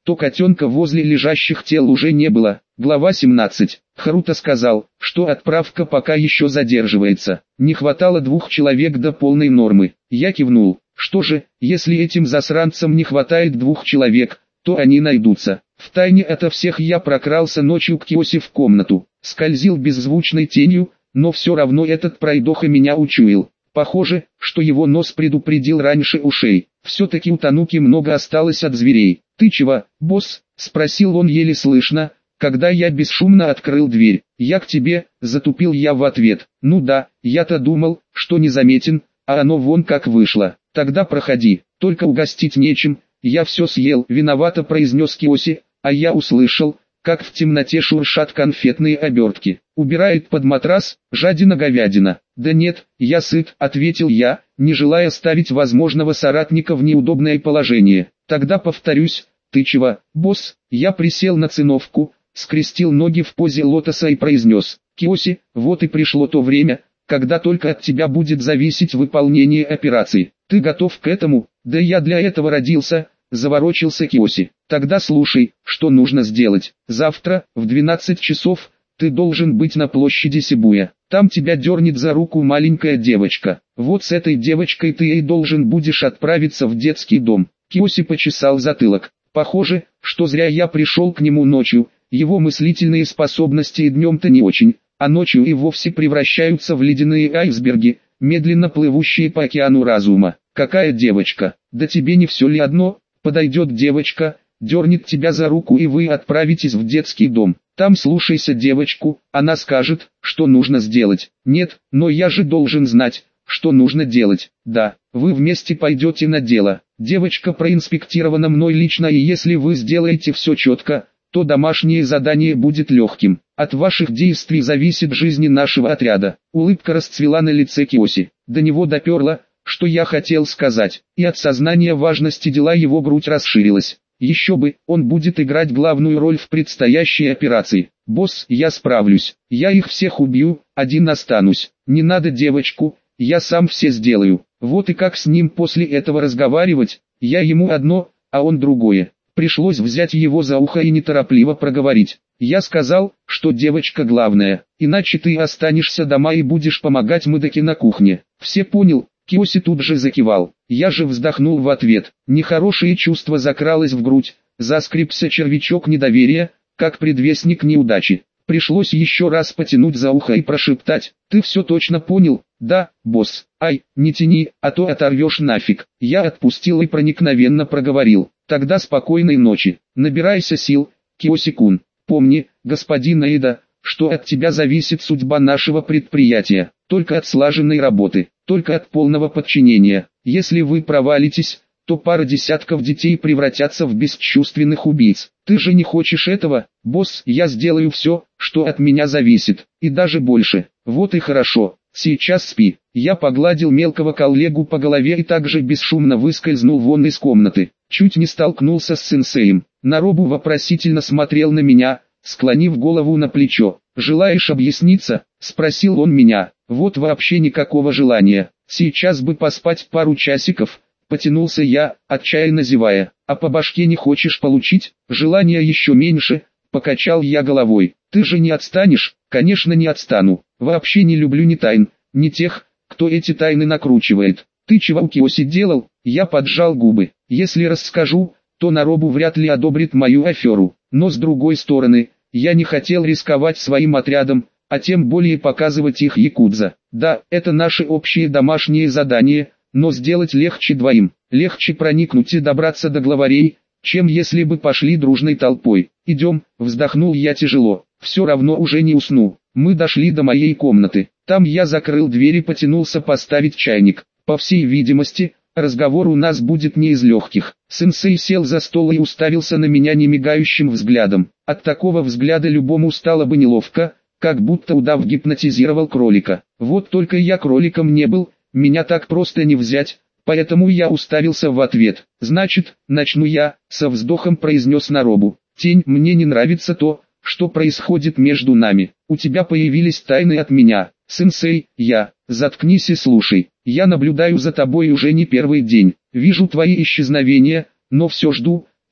то котенка возле лежащих тел уже не было. Глава 17. Харуто сказал, что отправка пока еще задерживается. Не хватало 2 человек до полной нормы. Я кивнул. Что же, если этим засранцам не хватает 2 человек, то они найдутся. Втайне ото всех я прокрался ночью к Киоси в комнату. Скользил беззвучной тенью, но все равно этот пройдоха меня учуял. Похоже, что его нос предупредил раньше ушей. Все-таки у Тануки много осталось от зверей. «Ты чего, босс?» – спросил он еле слышно, когда я бесшумно открыл дверь. «Я к тебе», – затупил я в ответ. «Ну да, я-то думал, что незаметен, а оно вон как вышло. Тогда проходи, только угостить нечем, я все съел», – виновато произнес Киоси, а я услышал, как в темноте шуршат конфетные обертки. «Убирает под матрас, жадина-говядина». «Да нет, я сыт», — ответил я, не желая ставить возможного соратника в неудобное положение. «Тогда повторюсь, ты чего, босс?» Я присел на циновку, скрестил ноги в позе лотоса и произнес: «Киоси, вот и пришло то время, когда только от тебя будет зависеть выполнение операции. Ты готов к этому?» «Да я для этого родился», — заворочился Киоси. «Тогда слушай, что нужно сделать. Завтра, в 12 часов, ты должен быть на площади Сибуя. Там тебя дернет за руку маленькая девочка. Вот с этой девочкой ты и должен будешь отправиться в детский дом». Киоси почесал затылок. Похоже, что зря я пришел к нему ночью, его мыслительные способности и днем-то не очень, а ночью и вовсе превращаются в ледяные айсберги, медленно плывущие по океану разума. «Какая девочка? Да тебе не все ли одно? Подойдет девочка, дернет тебя за руку и вы отправитесь в детский дом. Там слушайся девочку, она скажет, что нужно сделать». «Нет, но я же должен знать, что нужно делать». «Да, вы вместе пойдете на дело. Девочка проинспектирована мной лично, и если вы сделаете все четко, то домашнее задание будет легким. От ваших действий зависит жизнь нашего отряда». Улыбка расцвела на лице Киоси. До него доперло, что я хотел сказать, и от сознания важности дела его грудь расширилась. Еще бы, он будет играть главную роль в предстоящей операции. «Босс, я справлюсь. Я их всех убью, один останусь. Не надо девочку, я сам все сделаю». Вот и как с ним после этого разговаривать, я ему одно, а он другое. Пришлось взять его за ухо и неторопливо проговорить. «Я сказал, что девочка главная, иначе ты останешься дома и будешь помогать Мыдаке на кухне». «Все понял». Киоси тут же закивал. Я же вздохнул в ответ. Нехорошее чувство закралось в грудь, заскребся червячок недоверия, как предвестник неудачи. Пришлось еще раз потянуть за ухо и прошептать: «Ты все точно понял?» «Да, босс». «Ай, не тяни, а то оторвешь нафиг». Я отпустил и проникновенно проговорил: «Тогда спокойной ночи. Набирайся сил, Киоси-кун. Помни, господин Эйда, что от тебя зависит судьба нашего предприятия. Только от слаженной работы, только от полного подчинения. Если вы провалитесь, то пара десятков детей превратятся в бесчувственных убийц. Ты же не хочешь этого, босс?» «Я сделаю все, что от меня зависит, и даже больше». «Вот и хорошо, сейчас спи». Я погладил мелкого коллегу по голове и также бесшумно выскользнул вон из комнаты. Чуть не столкнулся с сенсеем. Наробу вопросительно смотрел на меня, склонив голову на плечо. «Желаешь объясниться?» – спросил он меня. «Вот вообще никакого желания. Сейчас бы поспать пару часиков». Потянулся я, отчаянно зевая. «А по башке не хочешь получить?» «Желания еще меньше», — покачал я головой. «Ты же не отстанешь?» «Конечно не отстану. Вообще не люблю ни тайн, ни тех, кто эти тайны накручивает». «Ты чего у Киоси делал?» Я поджал губы. «Если расскажу, то Наробу вряд ли одобрит мою аферу. Но с другой стороны, я не хотел рисковать своим отрядом, а тем более показывать их якудза. Да, это наше общее домашнее задание, но сделать легче двоим. Легче проникнуть и добраться до главарей, чем если бы пошли дружной толпой. «Идем», — вздохнул я тяжело. «Все равно уже не усну». Мы дошли до моей комнаты. Там я закрыл дверь и потянулся поставить чайник. По всей видимости, разговор у нас будет не из легких. Сенсей сел за стол и уставился на меня немигающим взглядом. От такого взгляда любому стало бы неловко, как будто удав гипнотизировал кролика. Вот только я кроликом не был, меня так просто не взять, поэтому я уставился в ответ. «Значит, начну я», — со вздохом произнес Наробу. «Тень, мне не нравится то, что происходит между нами. У тебя появились тайны от меня». «Сенсей, заткнись и слушай. Я наблюдаю за тобой уже не первый день. Вижу твои исчезновения, но все жду,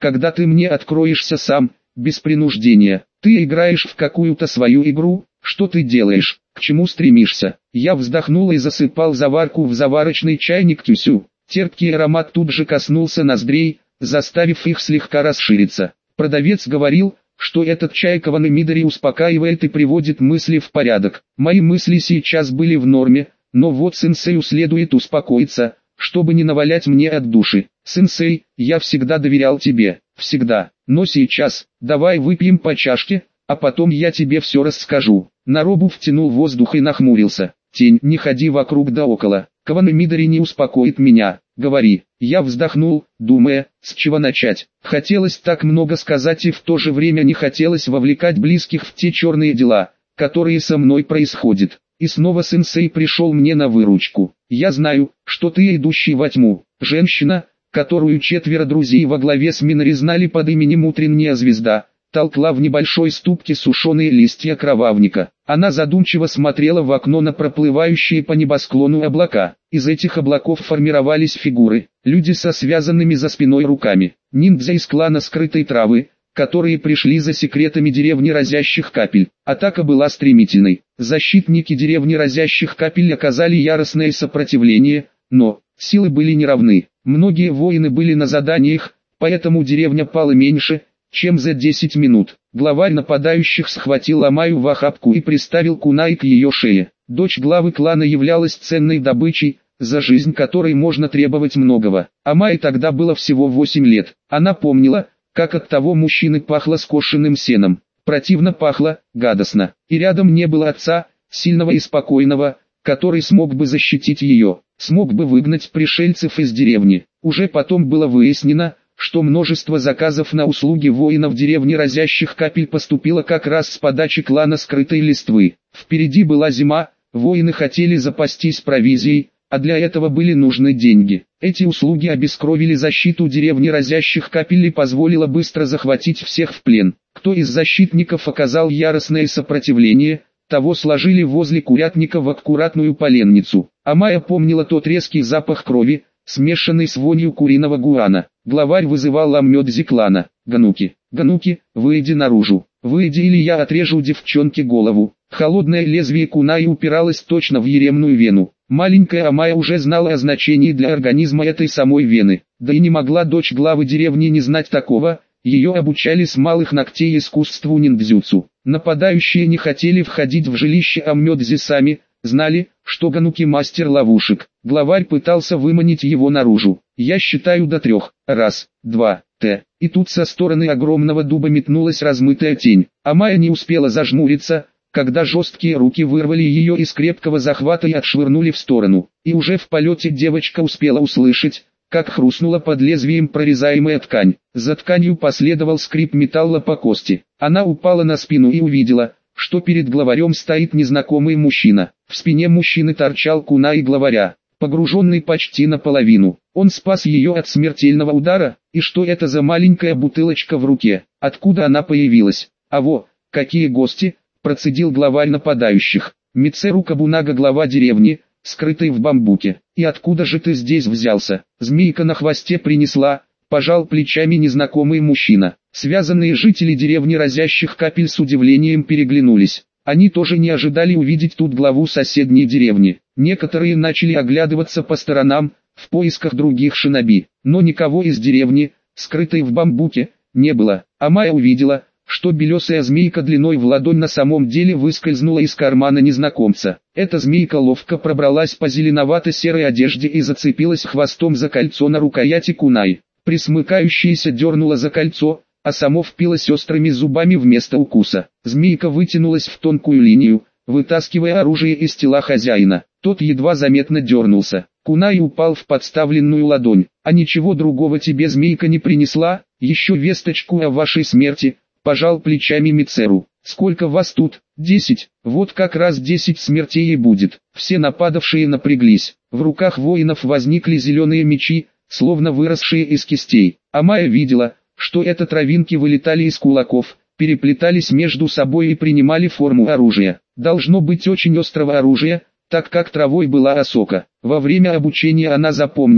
когда ты мне откроешься сам, без принуждения. Ты играешь в какую-то свою игру, что ты делаешь, к чему стремишься? Я вздохнул и засыпал заварку в заварочный чайник тюсю. Терпкий аромат тут же коснулся ноздрей, заставив их слегка расшириться. Продавец говорил, что этот чай Каваны Мидори успокаивает и приводит мысли в порядок. Мои мысли сейчас были в норме, но вот сенсею следует успокоиться, чтобы не навалять мне от души. Сенсей, я всегда доверял тебе, всегда, но сейчас, давай выпьем по чашке, а потом я тебе все расскажу. Наробу втянул воздух и нахмурился. Тень, не ходи вокруг да около, Каваны Мидори не успокоит меня, говори. Я вздохнул, думая, с чего начать. Хотелось так много сказать и в то же время не хотелось вовлекать близких в те черные дела, которые со мной происходят. И снова сенсей пришел мне на выручку. Я знаю, что ты идущий во тьму, женщина, которую 4 друзей во главе с Минори знали под именем Утренняя Звезда, толкла в небольшой ступке сушеные листья кровавника. Она задумчиво смотрела в окно на проплывающие по небосклону облака. Из этих облаков формировались фигуры, люди со связанными за спиной руками, ниндзя из клана скрытой травы, которые пришли за секретами деревни разящих капель. Атака была стремительной. Защитники деревни разящих капель оказали яростное сопротивление, но силы были неравны. Многие воины были на заданиях, поэтому деревня пала меньше, чем за 10 минут. Главарь нападающих схватил Амаю в охапку и приставил кунай к ее шее. Дочь главы клана являлась ценной добычей, за жизнь которой можно требовать многого. Амае тогда было всего 8 лет. Она помнила, как от того мужчины пахло скошенным сеном. Противно пахло, гадостно. И рядом не было отца, сильного и спокойного, который смог бы защитить ее, смог бы выгнать пришельцев из деревни. Уже потом было выяснено, что множество заказов на услуги воинов деревни разящих капель поступило как раз с подачи клана скрытой листвы. Впереди была зима, воины хотели запастись провизией, а для этого были нужны деньги. Эти услуги обескровили защиту деревни разящих капель и позволило быстро захватить всех в плен. Кто из защитников оказал яростное сопротивление, того сложили возле курятника в аккуратную поленницу. Амая помнила тот резкий запах крови, смешанный с вонью куриного гуана. Главарь вызывал Аммёдзи клана. «Гануки, Гануки, выйди наружу, выйди или я отрежу девчонке голову». Холодное лезвие кунаи упиралось точно в еремную вену. Маленькая Амая уже знала о значении для организма этой самой вены. Да и не могла дочь главы деревни не знать такого, ее обучали с малых ногтей искусству ниндзюцу. Нападающие не хотели входить в жилище Аммёдзи сами, знали, что Гануки мастер ловушек. Главарь пытался выманить его наружу. «Я считаю до 3. Раз, два, т». И тут со стороны огромного дуба метнулась размытая тень. Амая не успела зажмуриться, когда жесткие руки вырвали ее из крепкого захвата и отшвырнули в сторону. И уже в полете девочка успела услышать, как хрустнула под лезвием прорезаемая ткань. За тканью последовал скрип металла по кости. Она упала на спину и увидела, что перед главарем стоит незнакомый мужчина. В спине мужчины торчал кунай главаря, погруженный почти наполовину. Он спас ее от смертельного удара, и что это за маленькая бутылочка в руке? Откуда она появилась? А во, какие гости! Процедил главарь нападающих. Мицеру Кабунага, глава деревни, скрытый в бамбуке. И откуда же ты здесь взялся? Змейка на хвосте принесла, пожал плечами незнакомый мужчина. Связанные жители деревни разящих капель с удивлением переглянулись. Они тоже не ожидали увидеть тут главу соседней деревни. Некоторые начали оглядываться по сторонам, в поисках других шиноби. Но никого из деревни, скрытой в бамбуке, не было. Амая увидела, что белесая змейка длиной в ладонь на самом деле выскользнула из кармана незнакомца. Эта змейка ловко пробралась по зеленовато-серой одежде и зацепилась хвостом за кольцо на рукояти кунай. Присмыкающаяся дернула за кольцо, а само впилось острыми зубами вместо укуса. Змейка вытянулась в тонкую линию, вытаскивая оружие из тела хозяина. Тот едва заметно дернулся. Кунай упал в подставленную ладонь. «А ничего другого тебе змейка не принесла? Еще весточку о вашей смерти?» Пожал плечами Мицеру. «Сколько вас тут? 10. Вот как раз 10 смертей и будет». Все нападавшие напряглись. В руках воинов возникли зеленые мечи, словно выросшие из кистей. Амая видела, что это травинки вылетали из кулаков, переплетались между собой и принимали форму оружия. Должно быть очень острого оружия, так как травой была осока. Во время обучения она запомнила,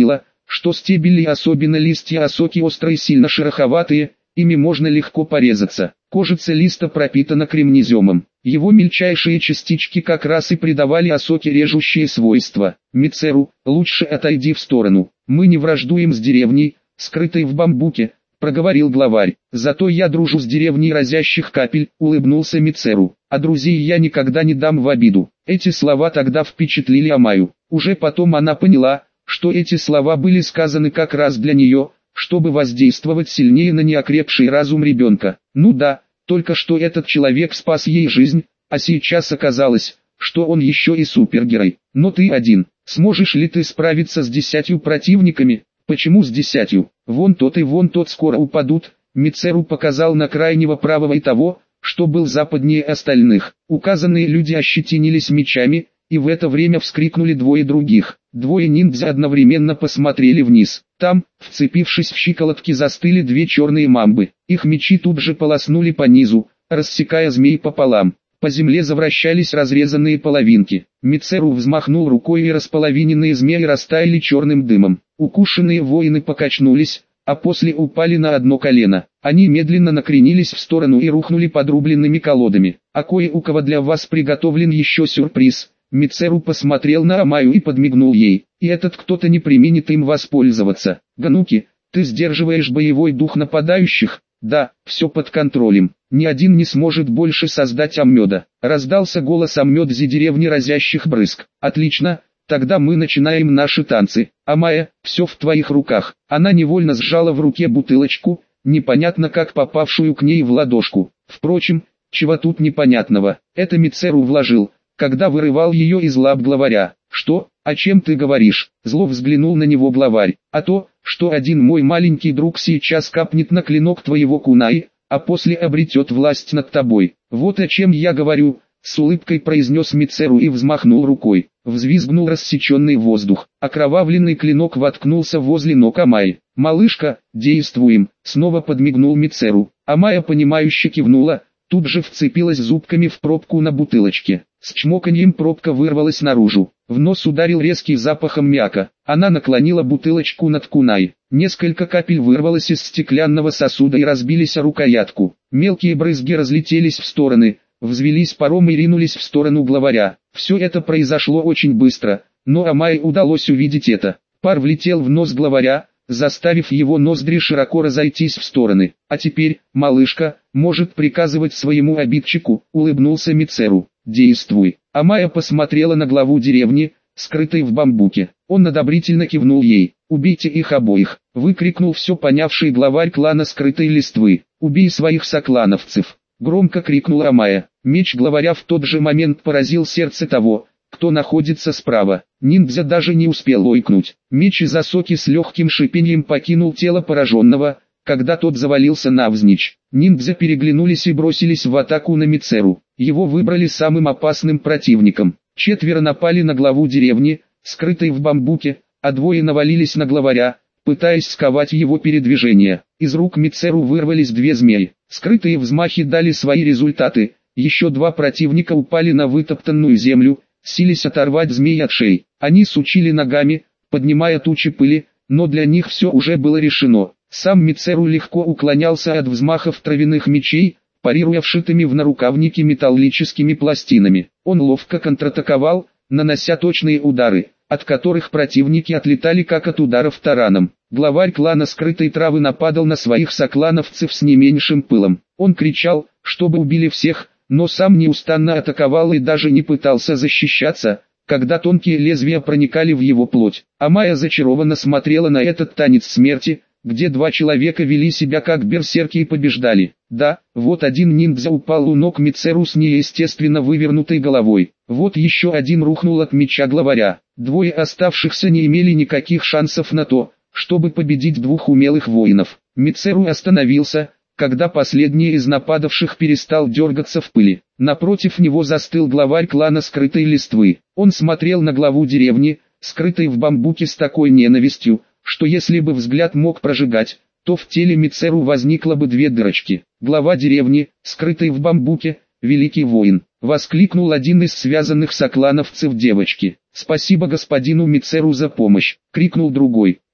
что стебели, особенно листья осоки острые, сильно шероховатые, ими можно легко порезаться. Кожица листа пропитана кремнеземом. Его мельчайшие частички как раз и придавали осоке режущие свойства. Мицеру, лучше отойди в сторону. Мы не враждуем с деревней, скрытой в бамбуке, проговорил главарь. Зато я дружу с деревней разящих капель, улыбнулся Мицеру. А друзей я никогда не дам в обиду. Эти слова тогда впечатлили Амаю. Уже потом она поняла, что эти слова были сказаны как раз для нее, чтобы воздействовать сильнее на неокрепший разум ребенка. Ну да, только что этот человек спас ей жизнь, а сейчас оказалось, что он еще и супергерой. Но ты один, сможешь ли ты справиться с 10 противниками? Почему с 10? Вон тот и вон тот скоро упадут. Мицеру показал на крайнего правого и того, что был западнее остальных. Указанные люди ощетинились мечами, и в это время вскрикнули двое других. Двое ниндзя одновременно посмотрели вниз. Там, вцепившись в щиколотки, застыли две черные мамбы. Их мечи тут же полоснули по низу, рассекая змей пополам. По земле завращались разрезанные половинки. Мицеру взмахнул рукой, и располовиненные змеи растаяли черным дымом. Укушенные воины покачнулись, а после упали на одно колено. Они медленно накренились в сторону и рухнули подрубленными колодами. А кое у кого для вас приготовлен еще сюрприз. Мицеру посмотрел на Амаю и подмигнул ей. И этот кто-то не преминет им воспользоваться. Гануки, ты сдерживаешь боевой дух нападающих? Да, все под контролем. Ни один не сможет больше создать Аммёда. Раздался голос Аммёдзи деревни разящих брызг. Отлично, тогда мы начинаем наши танцы. Амая, все в твоих руках. Она невольно сжала в руке бутылочку, непонятно как попавшую к ней в ладошку. Впрочем, чего тут непонятного, это Мицеру вложил, когда вырывал ее из лап главаря. Что, о чем ты говоришь? Зло взглянул на него главарь. А то, что один мой маленький друг сейчас капнет на клинок твоего кунаи, а после обретет власть над тобой. Вот о чем я говорю, с улыбкой произнес Мицеру и взмахнул рукой. Взвизгнул рассеченный воздух. Окровавленный клинок воткнулся возле ног Амайи. «Малышка, действуем!» Снова подмигнул Мицеру. Амая понимающе кивнула, тут же вцепилась зубками в пробку на бутылочке. С чмоканьем пробка вырвалась наружу. В нос ударил резкий запах аммиака. Она наклонила бутылочку над кунай. Несколько капель вырвалось из стеклянного сосуда и разбились о рукоятку. Мелкие брызги разлетелись в стороны, взвелись паром и ринулись в сторону главаря. Все это произошло очень быстро, но Амае удалось увидеть это. Пар влетел в нос главаря, заставив его ноздри широко разойтись в стороны. А теперь, малышка, может приказывать своему обидчику, улыбнулся Мицеру. Действуй. Амая посмотрела на главу деревни, скрытой в бамбуке. Он одобрительно кивнул ей. «Убейте их обоих!» — выкрикнул все понявший главарь клана скрытой листвы. «Убей своих соклановцев!» — громко крикнула Амая. Меч главаря в тот же момент поразил сердце того, кто находится справа. Ниндзя даже не успел ойкнуть. Меч из осоки с легким шипением покинул тело пораженного, когда тот завалился навзничь. Ниндзя переглянулись и бросились в атаку на Мицеру. Его выбрали самым опасным противником. 4 напали на главу деревни, скрытой в бамбуке, а 2 навалились на главаря, пытаясь сковать его передвижение. Из рук Мицеру вырвались 2 змеи. Скрытые взмахи дали свои результаты. Еще 2 противника упали на вытоптанную землю, сились оторвать змей от шеи. Они сучили ногами, поднимая тучи пыли, но для них все уже было решено. Сам Мицеру легко уклонялся от взмахов травяных мечей, парируя вшитыми в нарукавники металлическими пластинами. Он ловко контратаковал, нанося точные удары, от которых противники отлетали как от ударов тараном. Главарь клана скрытой травы нападал на своих соклановцев с не меньшим пылом. Он кричал, чтобы убили всех, но сам неустанно атаковал и даже не пытался защищаться, когда тонкие лезвия проникали в его плоть. Амая зачарованно смотрела на этот танец смерти, где 2 человека вели себя как берсерки и побеждали. Да, вот один ниндзя упал у ног Мицеру с неестественно вывернутой головой. Вот еще один рухнул от меча главаря. 2 оставшихся не имели никаких шансов на то, чтобы победить 2 умелых воинов. Мицеру остановился, когда последний из нападавших перестал дергаться в пыли. Напротив него застыл главарь клана скрытой листвы. Он смотрел на главу деревни, скрытой в бамбуке с такой ненавистью, что если бы взгляд мог прожигать, то в теле Мицеру возникло бы 2 дырочки. Глава деревни, скрытой в бамбуке, великий воин, воскликнул один из связанных соклановцев девочки. «Спасибо господину Мицеру за помощь», — крикнул другой.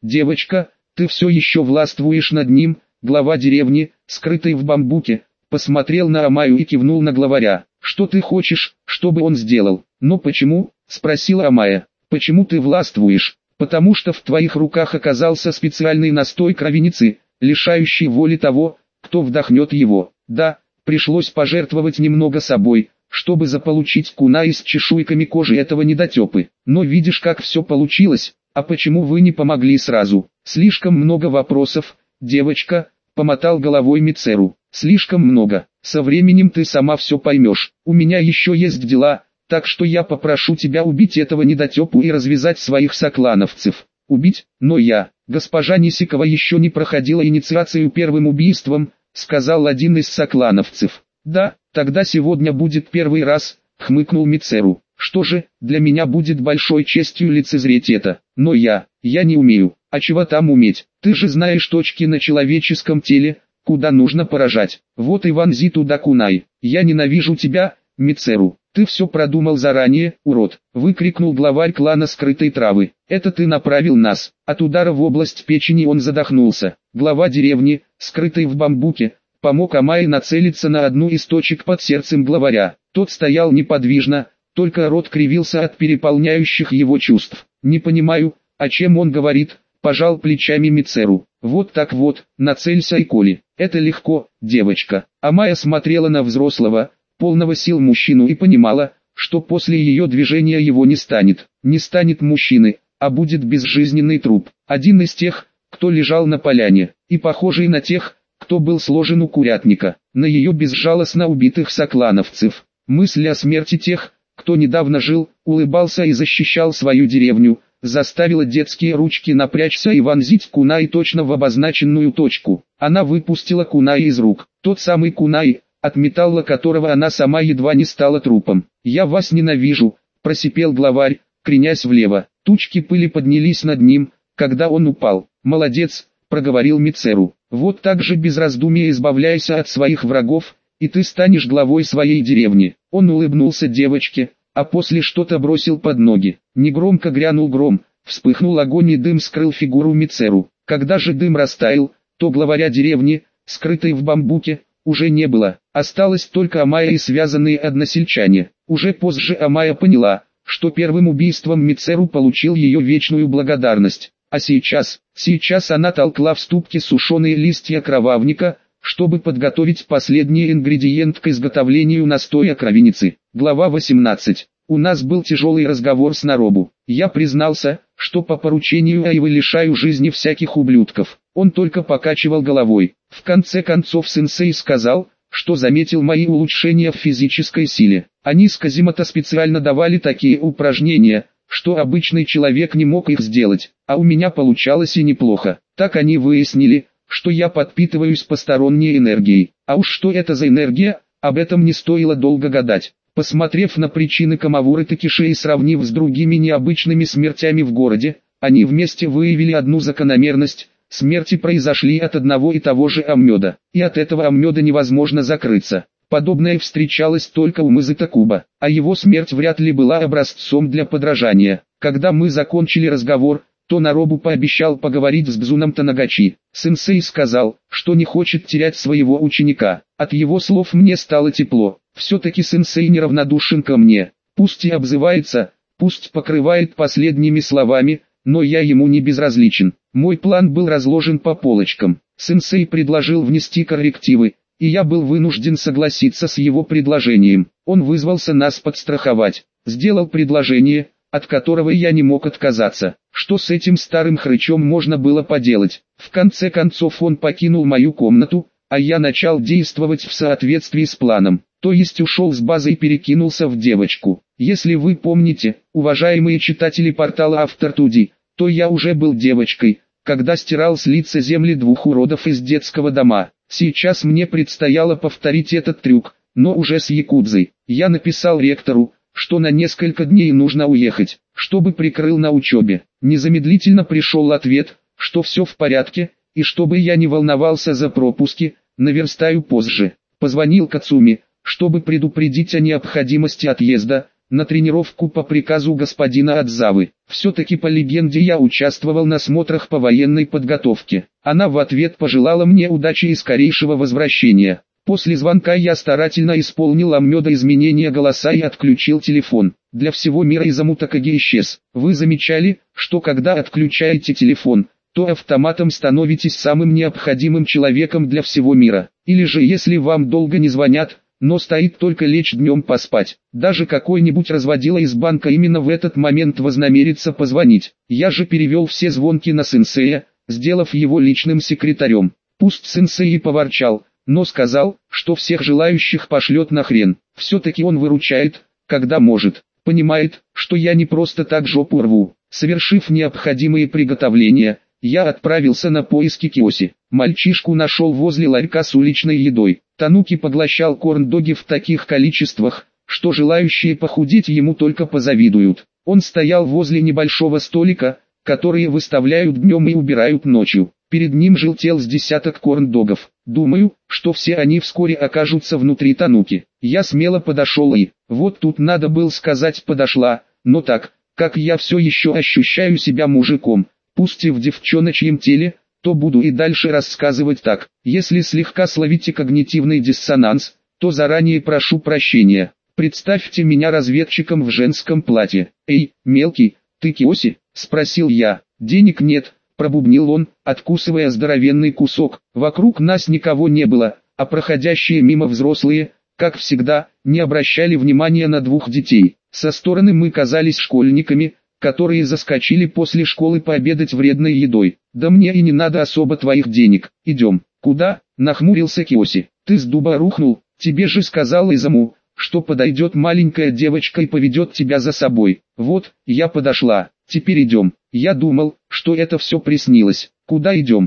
девочка, ты все еще властвуешь над ним. Глава деревни, скрытый в бамбуке, посмотрел на Амаю и кивнул на главаря. Что ты хочешь, чтобы он сделал? Но почему? Спросила Амая. Почему ты властвуешь? Потому что в твоих руках оказался специальный настой кровеницы, лишающий воли того, кто вдохнет его. Да, пришлось пожертвовать немного собой, чтобы заполучить кунай с чешуйками кожи этого недотепы. Но видишь, как все получилось. А почему вы не помогли сразу? Слишком много вопросов, девочка, помотал головой Мицеру. Слишком много. Со временем ты сама все поймешь. У меня еще есть дела, так что я попрошу тебя убить этого недотепу и развязать своих соклановцев. Убить? Но госпожа Нисикова еще не проходила инициацию первым убийством, сказал один из соклановцев. Да, тогда сегодня будет первый раз, хмыкнул Мицеру. Что же, для меня будет большой честью лицезреть это. Но я не умею. А чего там уметь? Ты же знаешь точки на человеческом теле, куда нужно поражать. Вот и вонзи туда кунай. Я ненавижу тебя, Мицеру. Ты все продумал заранее, урод. Выкрикнул главарь клана скрытой травы. Это ты направил нас. От удара в область печени он задохнулся. Глава деревни, скрытый в бамбуке, помог Амае нацелиться на одну из точек под сердцем главаря. Тот стоял неподвижно, только рот кривился от переполняющих его чувств. Не понимаю, о чем он говорит, пожал плечами Мицеру. Вот так вот, нацелься и коли. Это легко, девочка. Амая смотрела на взрослого, полного сил мужчину и понимала, что после ее движения его не станет. Не станет мужчины, а будет безжизненный труп. Один из тех, кто лежал на поляне, и похожий на тех, кто был сложен у курятника, на ее безжалостно убитых соклановцев. Мысль о смерти тех, кто недавно жил, улыбался и защищал свою деревню, заставила детские ручки напрячься и вонзить кунай точно в обозначенную точку. Она выпустила кунай из рук, тот самый кунай, от металла которого она сама едва не стала трупом. «Я вас ненавижу», – просипел главарь, кренясь влево. Тучки пыли поднялись над ним, когда он упал. «Молодец», – проговорил Мицеру. «Вот так же без раздумия избавляйся от своих врагов, и ты станешь главой своей деревни». Он улыбнулся девочке, а после что-то бросил под ноги. Негромко грянул гром, вспыхнул огонь и дым скрыл фигуру Мицеру. Когда же дым растаял, то главаря деревни, скрытой в бамбуке, уже не было. Осталось только Амая и связанные односельчане. Уже позже Амая поняла, что первым убийством Мицеру получил ее вечную благодарность. А сейчас она толкла в ступке сушеные листья кровавника, чтобы подготовить последний ингредиент к изготовлению настоя кровеницы. Глава 18. У нас был тяжелый разговор с Наробу. Я признался, что по поручению Айвы лишаю жизни всяких ублюдков. Он только покачивал головой. В конце концов сенсей сказал, что заметил мои улучшения в физической силе. Они с Казимото специально давали такие упражнения, что обычный человек не мог их сделать, а у меня получалось и неплохо. Так они выяснили, что я подпитываюсь посторонней энергией. А уж что это за энергия, об этом не стоило долго гадать. Посмотрев на причины Камавуры Такиши и сравнив с другими необычными смертями в городе, они вместе выявили одну закономерность. Смерти произошли от одного и того же аммёда, и от этого аммёда невозможно закрыться. Подобное встречалось только у Мызы Куба, а его смерть вряд ли была образцом для подражания. Когда мы закончили разговор, то Наробу пообещал поговорить с Бзуном Танагачи. Сенсей сказал, что не хочет терять своего ученика. От его слов мне стало тепло. Все-таки сенсей неравнодушен ко мне. Пусть и обзывается, пусть покрывает последними словами, но я ему не безразличен. Мой план был разложен по полочкам. Сенсей предложил внести коррективы, и я был вынужден согласиться с его предложением. Он вызвался нас подстраховать. Сделал предложение, от которого я не мог отказаться. Что с этим старым хрычом можно было поделать? В конце концов он покинул мою комнату, а я начал действовать в соответствии с планом. То есть ушел с базы и перекинулся в девочку. Если вы помните, уважаемые читатели портала Автортуди, то я уже был девочкой, когда стирал с лица земли двух уродов из детского дома. Сейчас мне предстояло повторить этот трюк, но уже с якудзой. Я написал ректору, что на несколько дней нужно уехать, чтобы прикрыл на учебе. Незамедлительно пришел ответ, что все в порядке, и чтобы я не волновался за пропуски, наверстаю позже. Позвонил Кацуми, чтобы предупредить о необходимости отъезда, на тренировку по приказу господина Адзавы. Все-таки по легенде я участвовал на смотрах по военной подготовке. Она в ответ пожелала мне удачи и скорейшего возвращения. После звонка я старательно исполнил Аммёда изменения голоса и отключил телефон. Для всего мира Изаму Такаги исчез. Вы замечали, что когда отключаете телефон, то автоматом становитесь самым необходимым человеком для всего мира. Или же если вам долго не звонят, но стоит только лечь днем поспать. Даже какой-нибудь разводила из банка именно в этот момент вознамерится позвонить. Я же перевел все звонки на сенсея, сделав его личным секретарем. Пусть сенсей и поворчал, но сказал, что всех желающих пошлет нахрен. Все-таки он выручает, когда может. Понимает, что я не просто так жопу рву. Совершив необходимые приготовления, я отправился на поиски Киоси. Мальчишку нашел возле ларька с уличной едой. Тануки поглощал корн-доги в таких количествах, что желающие похудеть ему только позавидуют. Он стоял возле небольшого столика, которые выставляют днем и убирают ночью. Перед ним желтел с десяток корн-догов. Думаю, что все они вскоре окажутся внутри Тануки. Я смело подошел и, вот тут надо было сказать подошла, но так, как я все еще ощущаю себя мужиком, пусть и в девчоночьем теле, то буду и дальше рассказывать так. Если слегка словите когнитивный диссонанс, то заранее прошу прощения. Представьте меня разведчиком в женском платье. «Эй, мелкий, ты Киоси?» – спросил я. «Денег нет», – пробубнил он, откусывая здоровенный кусок. Вокруг нас никого не было, а проходящие мимо взрослые, как всегда, не обращали внимания на двух детей. Со стороны мы казались школьниками, которые заскочили после школы пообедать вредной едой. «Да мне и не надо особо твоих денег, идем». «Куда?» – нахмурился Киоси. «Ты с дуба рухнул, тебе же сказал Изаму, что подойдет маленькая девочка и поведет тебя за собой. Вот, я подошла, теперь идем». Я думал, что это все приснилось. «Куда идем?»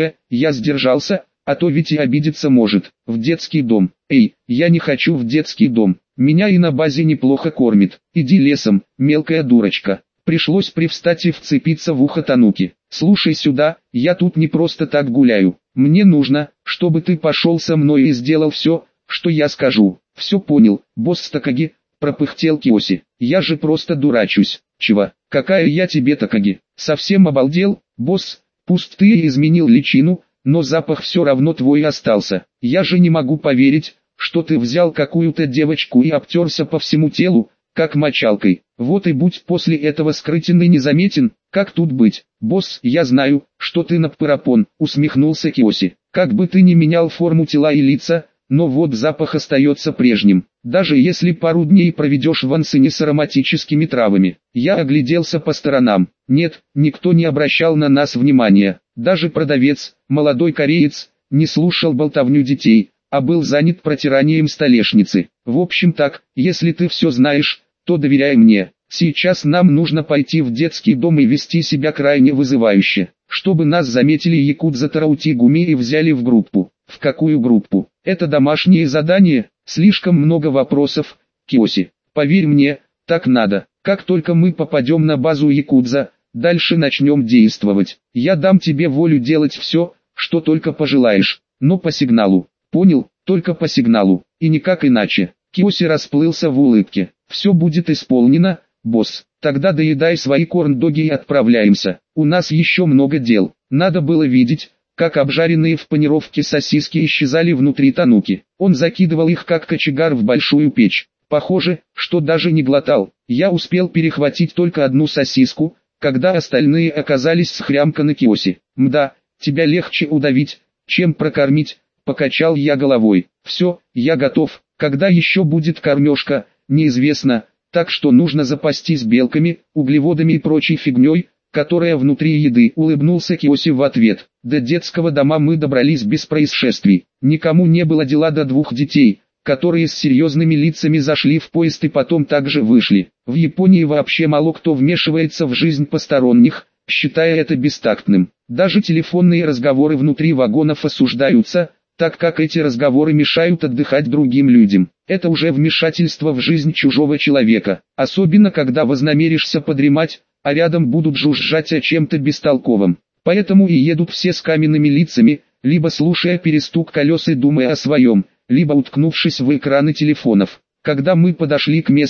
Я сдержался, а то ведь и обидеться может. «В детский дом». «Эй, я не хочу в детский дом, меня и на базе неплохо кормит. Иди лесом, мелкая дурочка». Пришлось привстать и вцепиться в ухо Тануки. «Слушай сюда, я тут не просто так гуляю. Мне нужно, чтобы ты пошел со мной и сделал все, что я скажу». «Все понял, босс Такаги», – пропыхтел Киоси. «Я же просто дурачусь». «Чего? Какая я тебе Такаги? Совсем обалдел, босс? Пусть ты и изменил личину, но запах все равно твой остался. Я же не могу поверить, что ты взял какую-то девочку и обтерся по всему телу, как мочалкой. Вот и будь после этого скрытен и незаметен, как тут быть?» «Босс, я знаю, что ты напарапон», — усмехнулся Киоси. «Как бы ты ни менял форму тела и лица, но вот запах остается прежним, даже если пару дней проведешь в ансене с ароматическими травами». Я огляделся по сторонам. Нет, никто не обращал на нас внимания. Даже продавец, молодой кореец, не слушал болтовню детей, а был занят протиранием столешницы. «В общем так, если ты все знаешь, то доверяй мне. Сейчас нам нужно пойти в детский дом и вести себя крайне вызывающе, чтобы нас заметили якудза Тараутигуми и взяли в группу». «В какую группу?» «Это домашнее задание, слишком много вопросов, Киоси. Поверь мне, так надо. Как только мы попадем на базу якудза, дальше начнем действовать. Я дам тебе волю делать все, что только пожелаешь, но по сигналу». «Понял, только по сигналу, и никак иначе». Киоси расплылся в улыбке. «Все будет исполнено, босс. Тогда доедай свои корн-доги и отправляемся. У нас еще много дел». Надо было видеть, как обжаренные в панировке сосиски исчезали внутри Тануки. Он закидывал их как кочегар в большую печь. Похоже, что даже не глотал. Я успел перехватить только одну сосиску, когда остальные оказались схрямканы Киоси. «Мда, тебя легче удавить, чем прокормить», — покачал я головой. «Все, я готов. Когда еще будет кормежка, неизвестно, так что нужно запастись белками, углеводами и прочей фигней, которая внутри еды». Улыбнулся Киоси в ответ. До детского дома мы добрались без происшествий. Никому не было дела до двух детей, которые с серьезными лицами зашли в поезд и потом также вышли. В Японии вообще мало кто вмешивается в жизнь посторонних, считая это бестактным. Даже телефонные разговоры внутри вагонов осуждаются, так как эти разговоры мешают отдыхать другим людям. Это уже вмешательство в жизнь чужого человека, особенно когда вознамеришься подремать, а рядом будут жужжать о чем-то бестолковом. Поэтому и едут все с каменными лицами, либо слушая перестук колес и думая о своем, либо уткнувшись в экраны телефонов. Когда мы подошли к месту,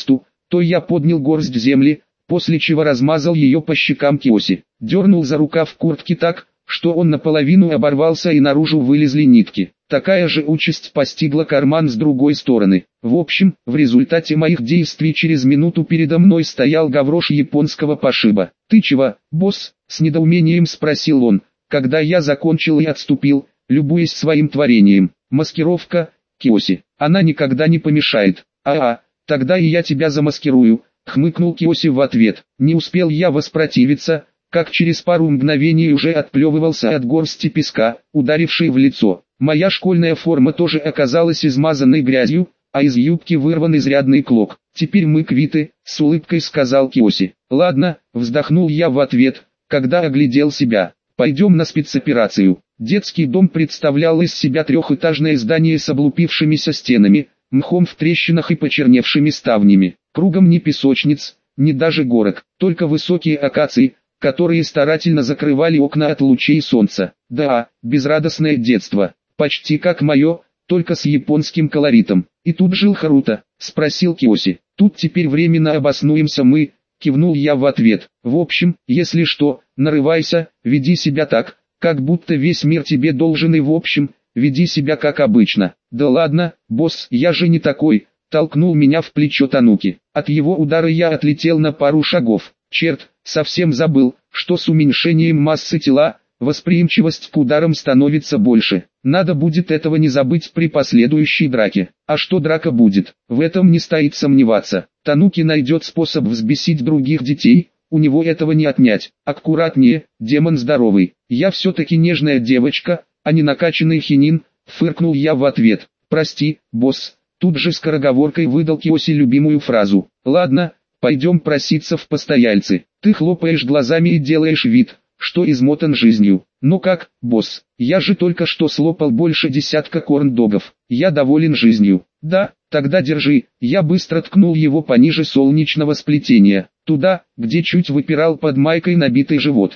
то я поднял горсть земли, после чего размазал ее по щекам Киоси. Дернул за рукав куртки так, что он наполовину оборвался и наружу вылезли нитки. Такая же участь постигла карман с другой стороны. В общем, в результате моих действий через минуту передо мной стоял гаврош японского пошиба. «Ты чего, босс?» — с недоумением спросил он, когда я закончил и отступил, любуясь своим творением. «Маскировка, Киоси, она никогда не помешает». Тогда и я тебя замаскирую», — хмыкнул Киоси в ответ. Не успел я воспротивиться, как через пару мгновений уже отплевывался от горсти песка, ударившей в лицо. Моя школьная форма тоже оказалась измазанной грязью, а из юбки вырван изрядный клок. «Теперь мы квиты», — с улыбкой сказал Киоси. «Ладно», — вздохнул я в ответ, когда оглядел себя. «Пойдем на спецоперацию». Детский дом представлял из себя трехэтажное здание с облупившимися стенами, мхом в трещинах и почерневшими ставнями. Кругом ни песочниц, ни даже горок, только высокие акации, которые старательно закрывали окна от лучей солнца. Да, безрадостное детство, почти как мое, только с японским колоритом. «И тут жил Харуто?» — спросил Киоси. «Тут теперь временно обоснуемся мы», — кивнул я в ответ. «В общем, если что, нарывайся, веди себя так, как будто весь мир тебе должен, и в общем, веди себя как обычно». «Да ладно, босс, я же не такой», — толкнул меня в плечо Тануки. От его удара я отлетел на пару шагов. Черт, совсем забыл, что с уменьшением массы тела, восприимчивость к ударам становится больше. Надо будет этого не забыть при последующей драке. А что драка будет, в этом не стоит сомневаться. Тануки найдет способ взбесить других детей, у него этого не отнять. Аккуратнее, демон здоровый. Я все-таки нежная девочка, а не накачанный хинин, фыркнул я в ответ. «Прости, босс», тут же скороговоркой выдал Киоси любимую фразу. «Ладно, пойдем проситься в постояльцы». Ты хлопаешь глазами и делаешь вид, что измотан жизнью. «Ну как, босс, я же только что слопал больше десятка корн-догов. Я доволен жизнью». «Да, тогда держи». Я быстро ткнул его пониже солнечного сплетения, туда, где чуть выпирал под майкой набитый живот.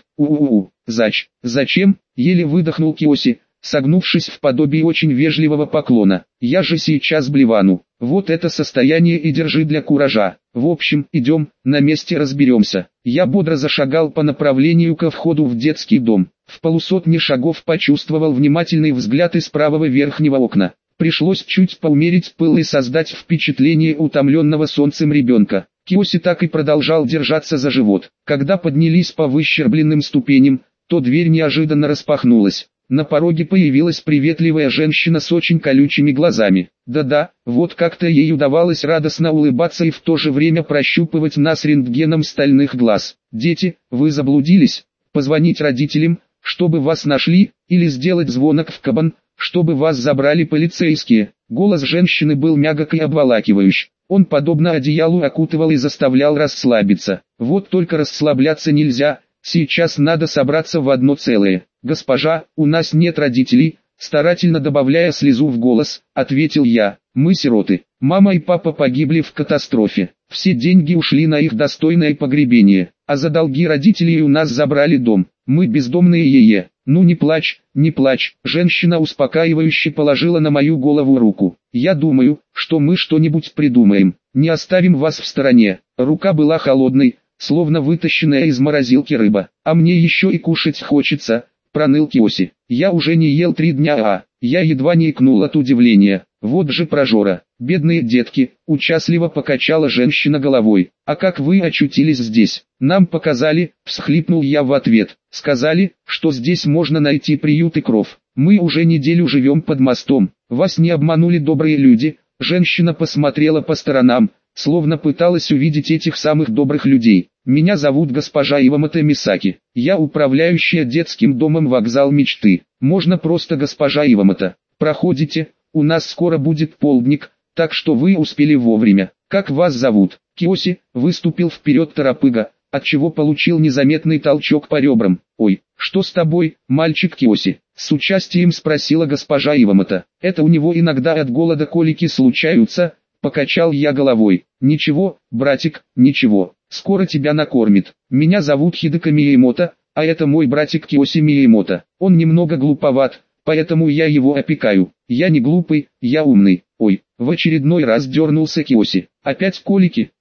Зачем?» — еле выдохнул Киоси, согнувшись в подобии очень вежливого поклона. «Я же сейчас блевану. Вот это состояние и держи для куража. В общем, идем, на месте разберемся». Я бодро зашагал по направлению ко входу в детский дом. В полусотни шагов почувствовал внимательный взгляд из правого верхнего окна. Пришлось чуть поумерить пыл и создать впечатление утомленного солнцем ребенка. Киоси так и продолжал держаться за живот. Когда поднялись по выщербленным ступеням, то дверь неожиданно распахнулась. На пороге появилась приветливая женщина с очень колючими глазами. Да-да, вот как-то ей удавалось радостно улыбаться и в то же время прощупывать нас рентгеном стальных глаз. «Дети, вы заблудились? Позвонить родителям, чтобы вас нашли, или сделать звонок в кабан, чтобы вас забрали полицейские». Голос женщины был мягок и обволакивающий. Он подобно одеялу окутывал и заставлял расслабиться. Вот только расслабляться нельзя, сейчас надо собраться в одно целое. «Госпожа, у нас нет родителей», старательно добавляя слезу в голос, ответил я. «Мы сироты. Мама и папа погибли в катастрофе. Все деньги ушли на их достойное погребение, а за долги родителей у нас забрали дом. Мы бездомные е-е». «Ну не плачь, не плачь», женщина успокаивающе положила на мою голову руку. «Я думаю, что мы что-нибудь придумаем. Не оставим вас в стороне». Рука была холодной, словно вытащенная из морозилки рыба. «А мне еще и кушать хочется», проныл Киоси. «Я уже не ел 3 дня, я едва не икнул от удивления. Вот же прожора. Бедные детки», участливо покачала женщина головой. «А как вы очутились здесь?» «Нам показали», всхлипнул я в ответ. «Сказали, что здесь можно найти приют и кров. Мы уже неделю живем под мостом. Вас не обманули добрые люди». Женщина посмотрела по сторонам, словно пыталась увидеть этих самых добрых людей. «Меня зовут госпожа Ивамото Мисаки. Я управляющая детским домом «Вокзал мечты». Можно просто госпожа Ивамото. Проходите, у нас скоро будет полдник, так что вы успели вовремя. Как вас зовут?» Киоси выступил вперед торопыга, отчего получил незаметный толчок по ребрам. «Ой, что с тобой, мальчик Киоси?» С участием спросила госпожа Ивамото. «Это у него иногда от голода колики случаются», покачал я головой. «Ничего, братик, ничего. Скоро тебя накормит. Меня зовут Хидеко Миямото, а это мой братик Киоси Миямото. Он немного глуповат, поэтому я его опекаю. Я не глупый, я умный». «Ой», в очередной раз дернулся Киоси. «Опять колики?»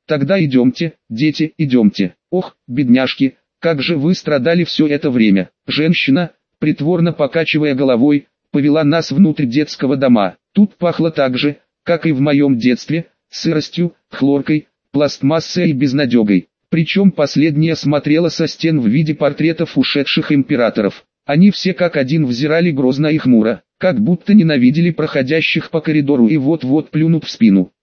Тогда идемте, дети, идемте. Ох, бедняжки, как же вы страдали все это время. Женщина, притворно покачивая головой, повела нас внутрь детского дома. Тут пахло так же, как и в моем детстве, сыростью, хлоркой, пластмассой и безнадегой. Причем последняя смотрела со стен в виде портретов ушедших императоров. Они все как один взирали грозно и хмуро, как будто ненавидели проходящих по коридору и вот-вот плюнут в спину.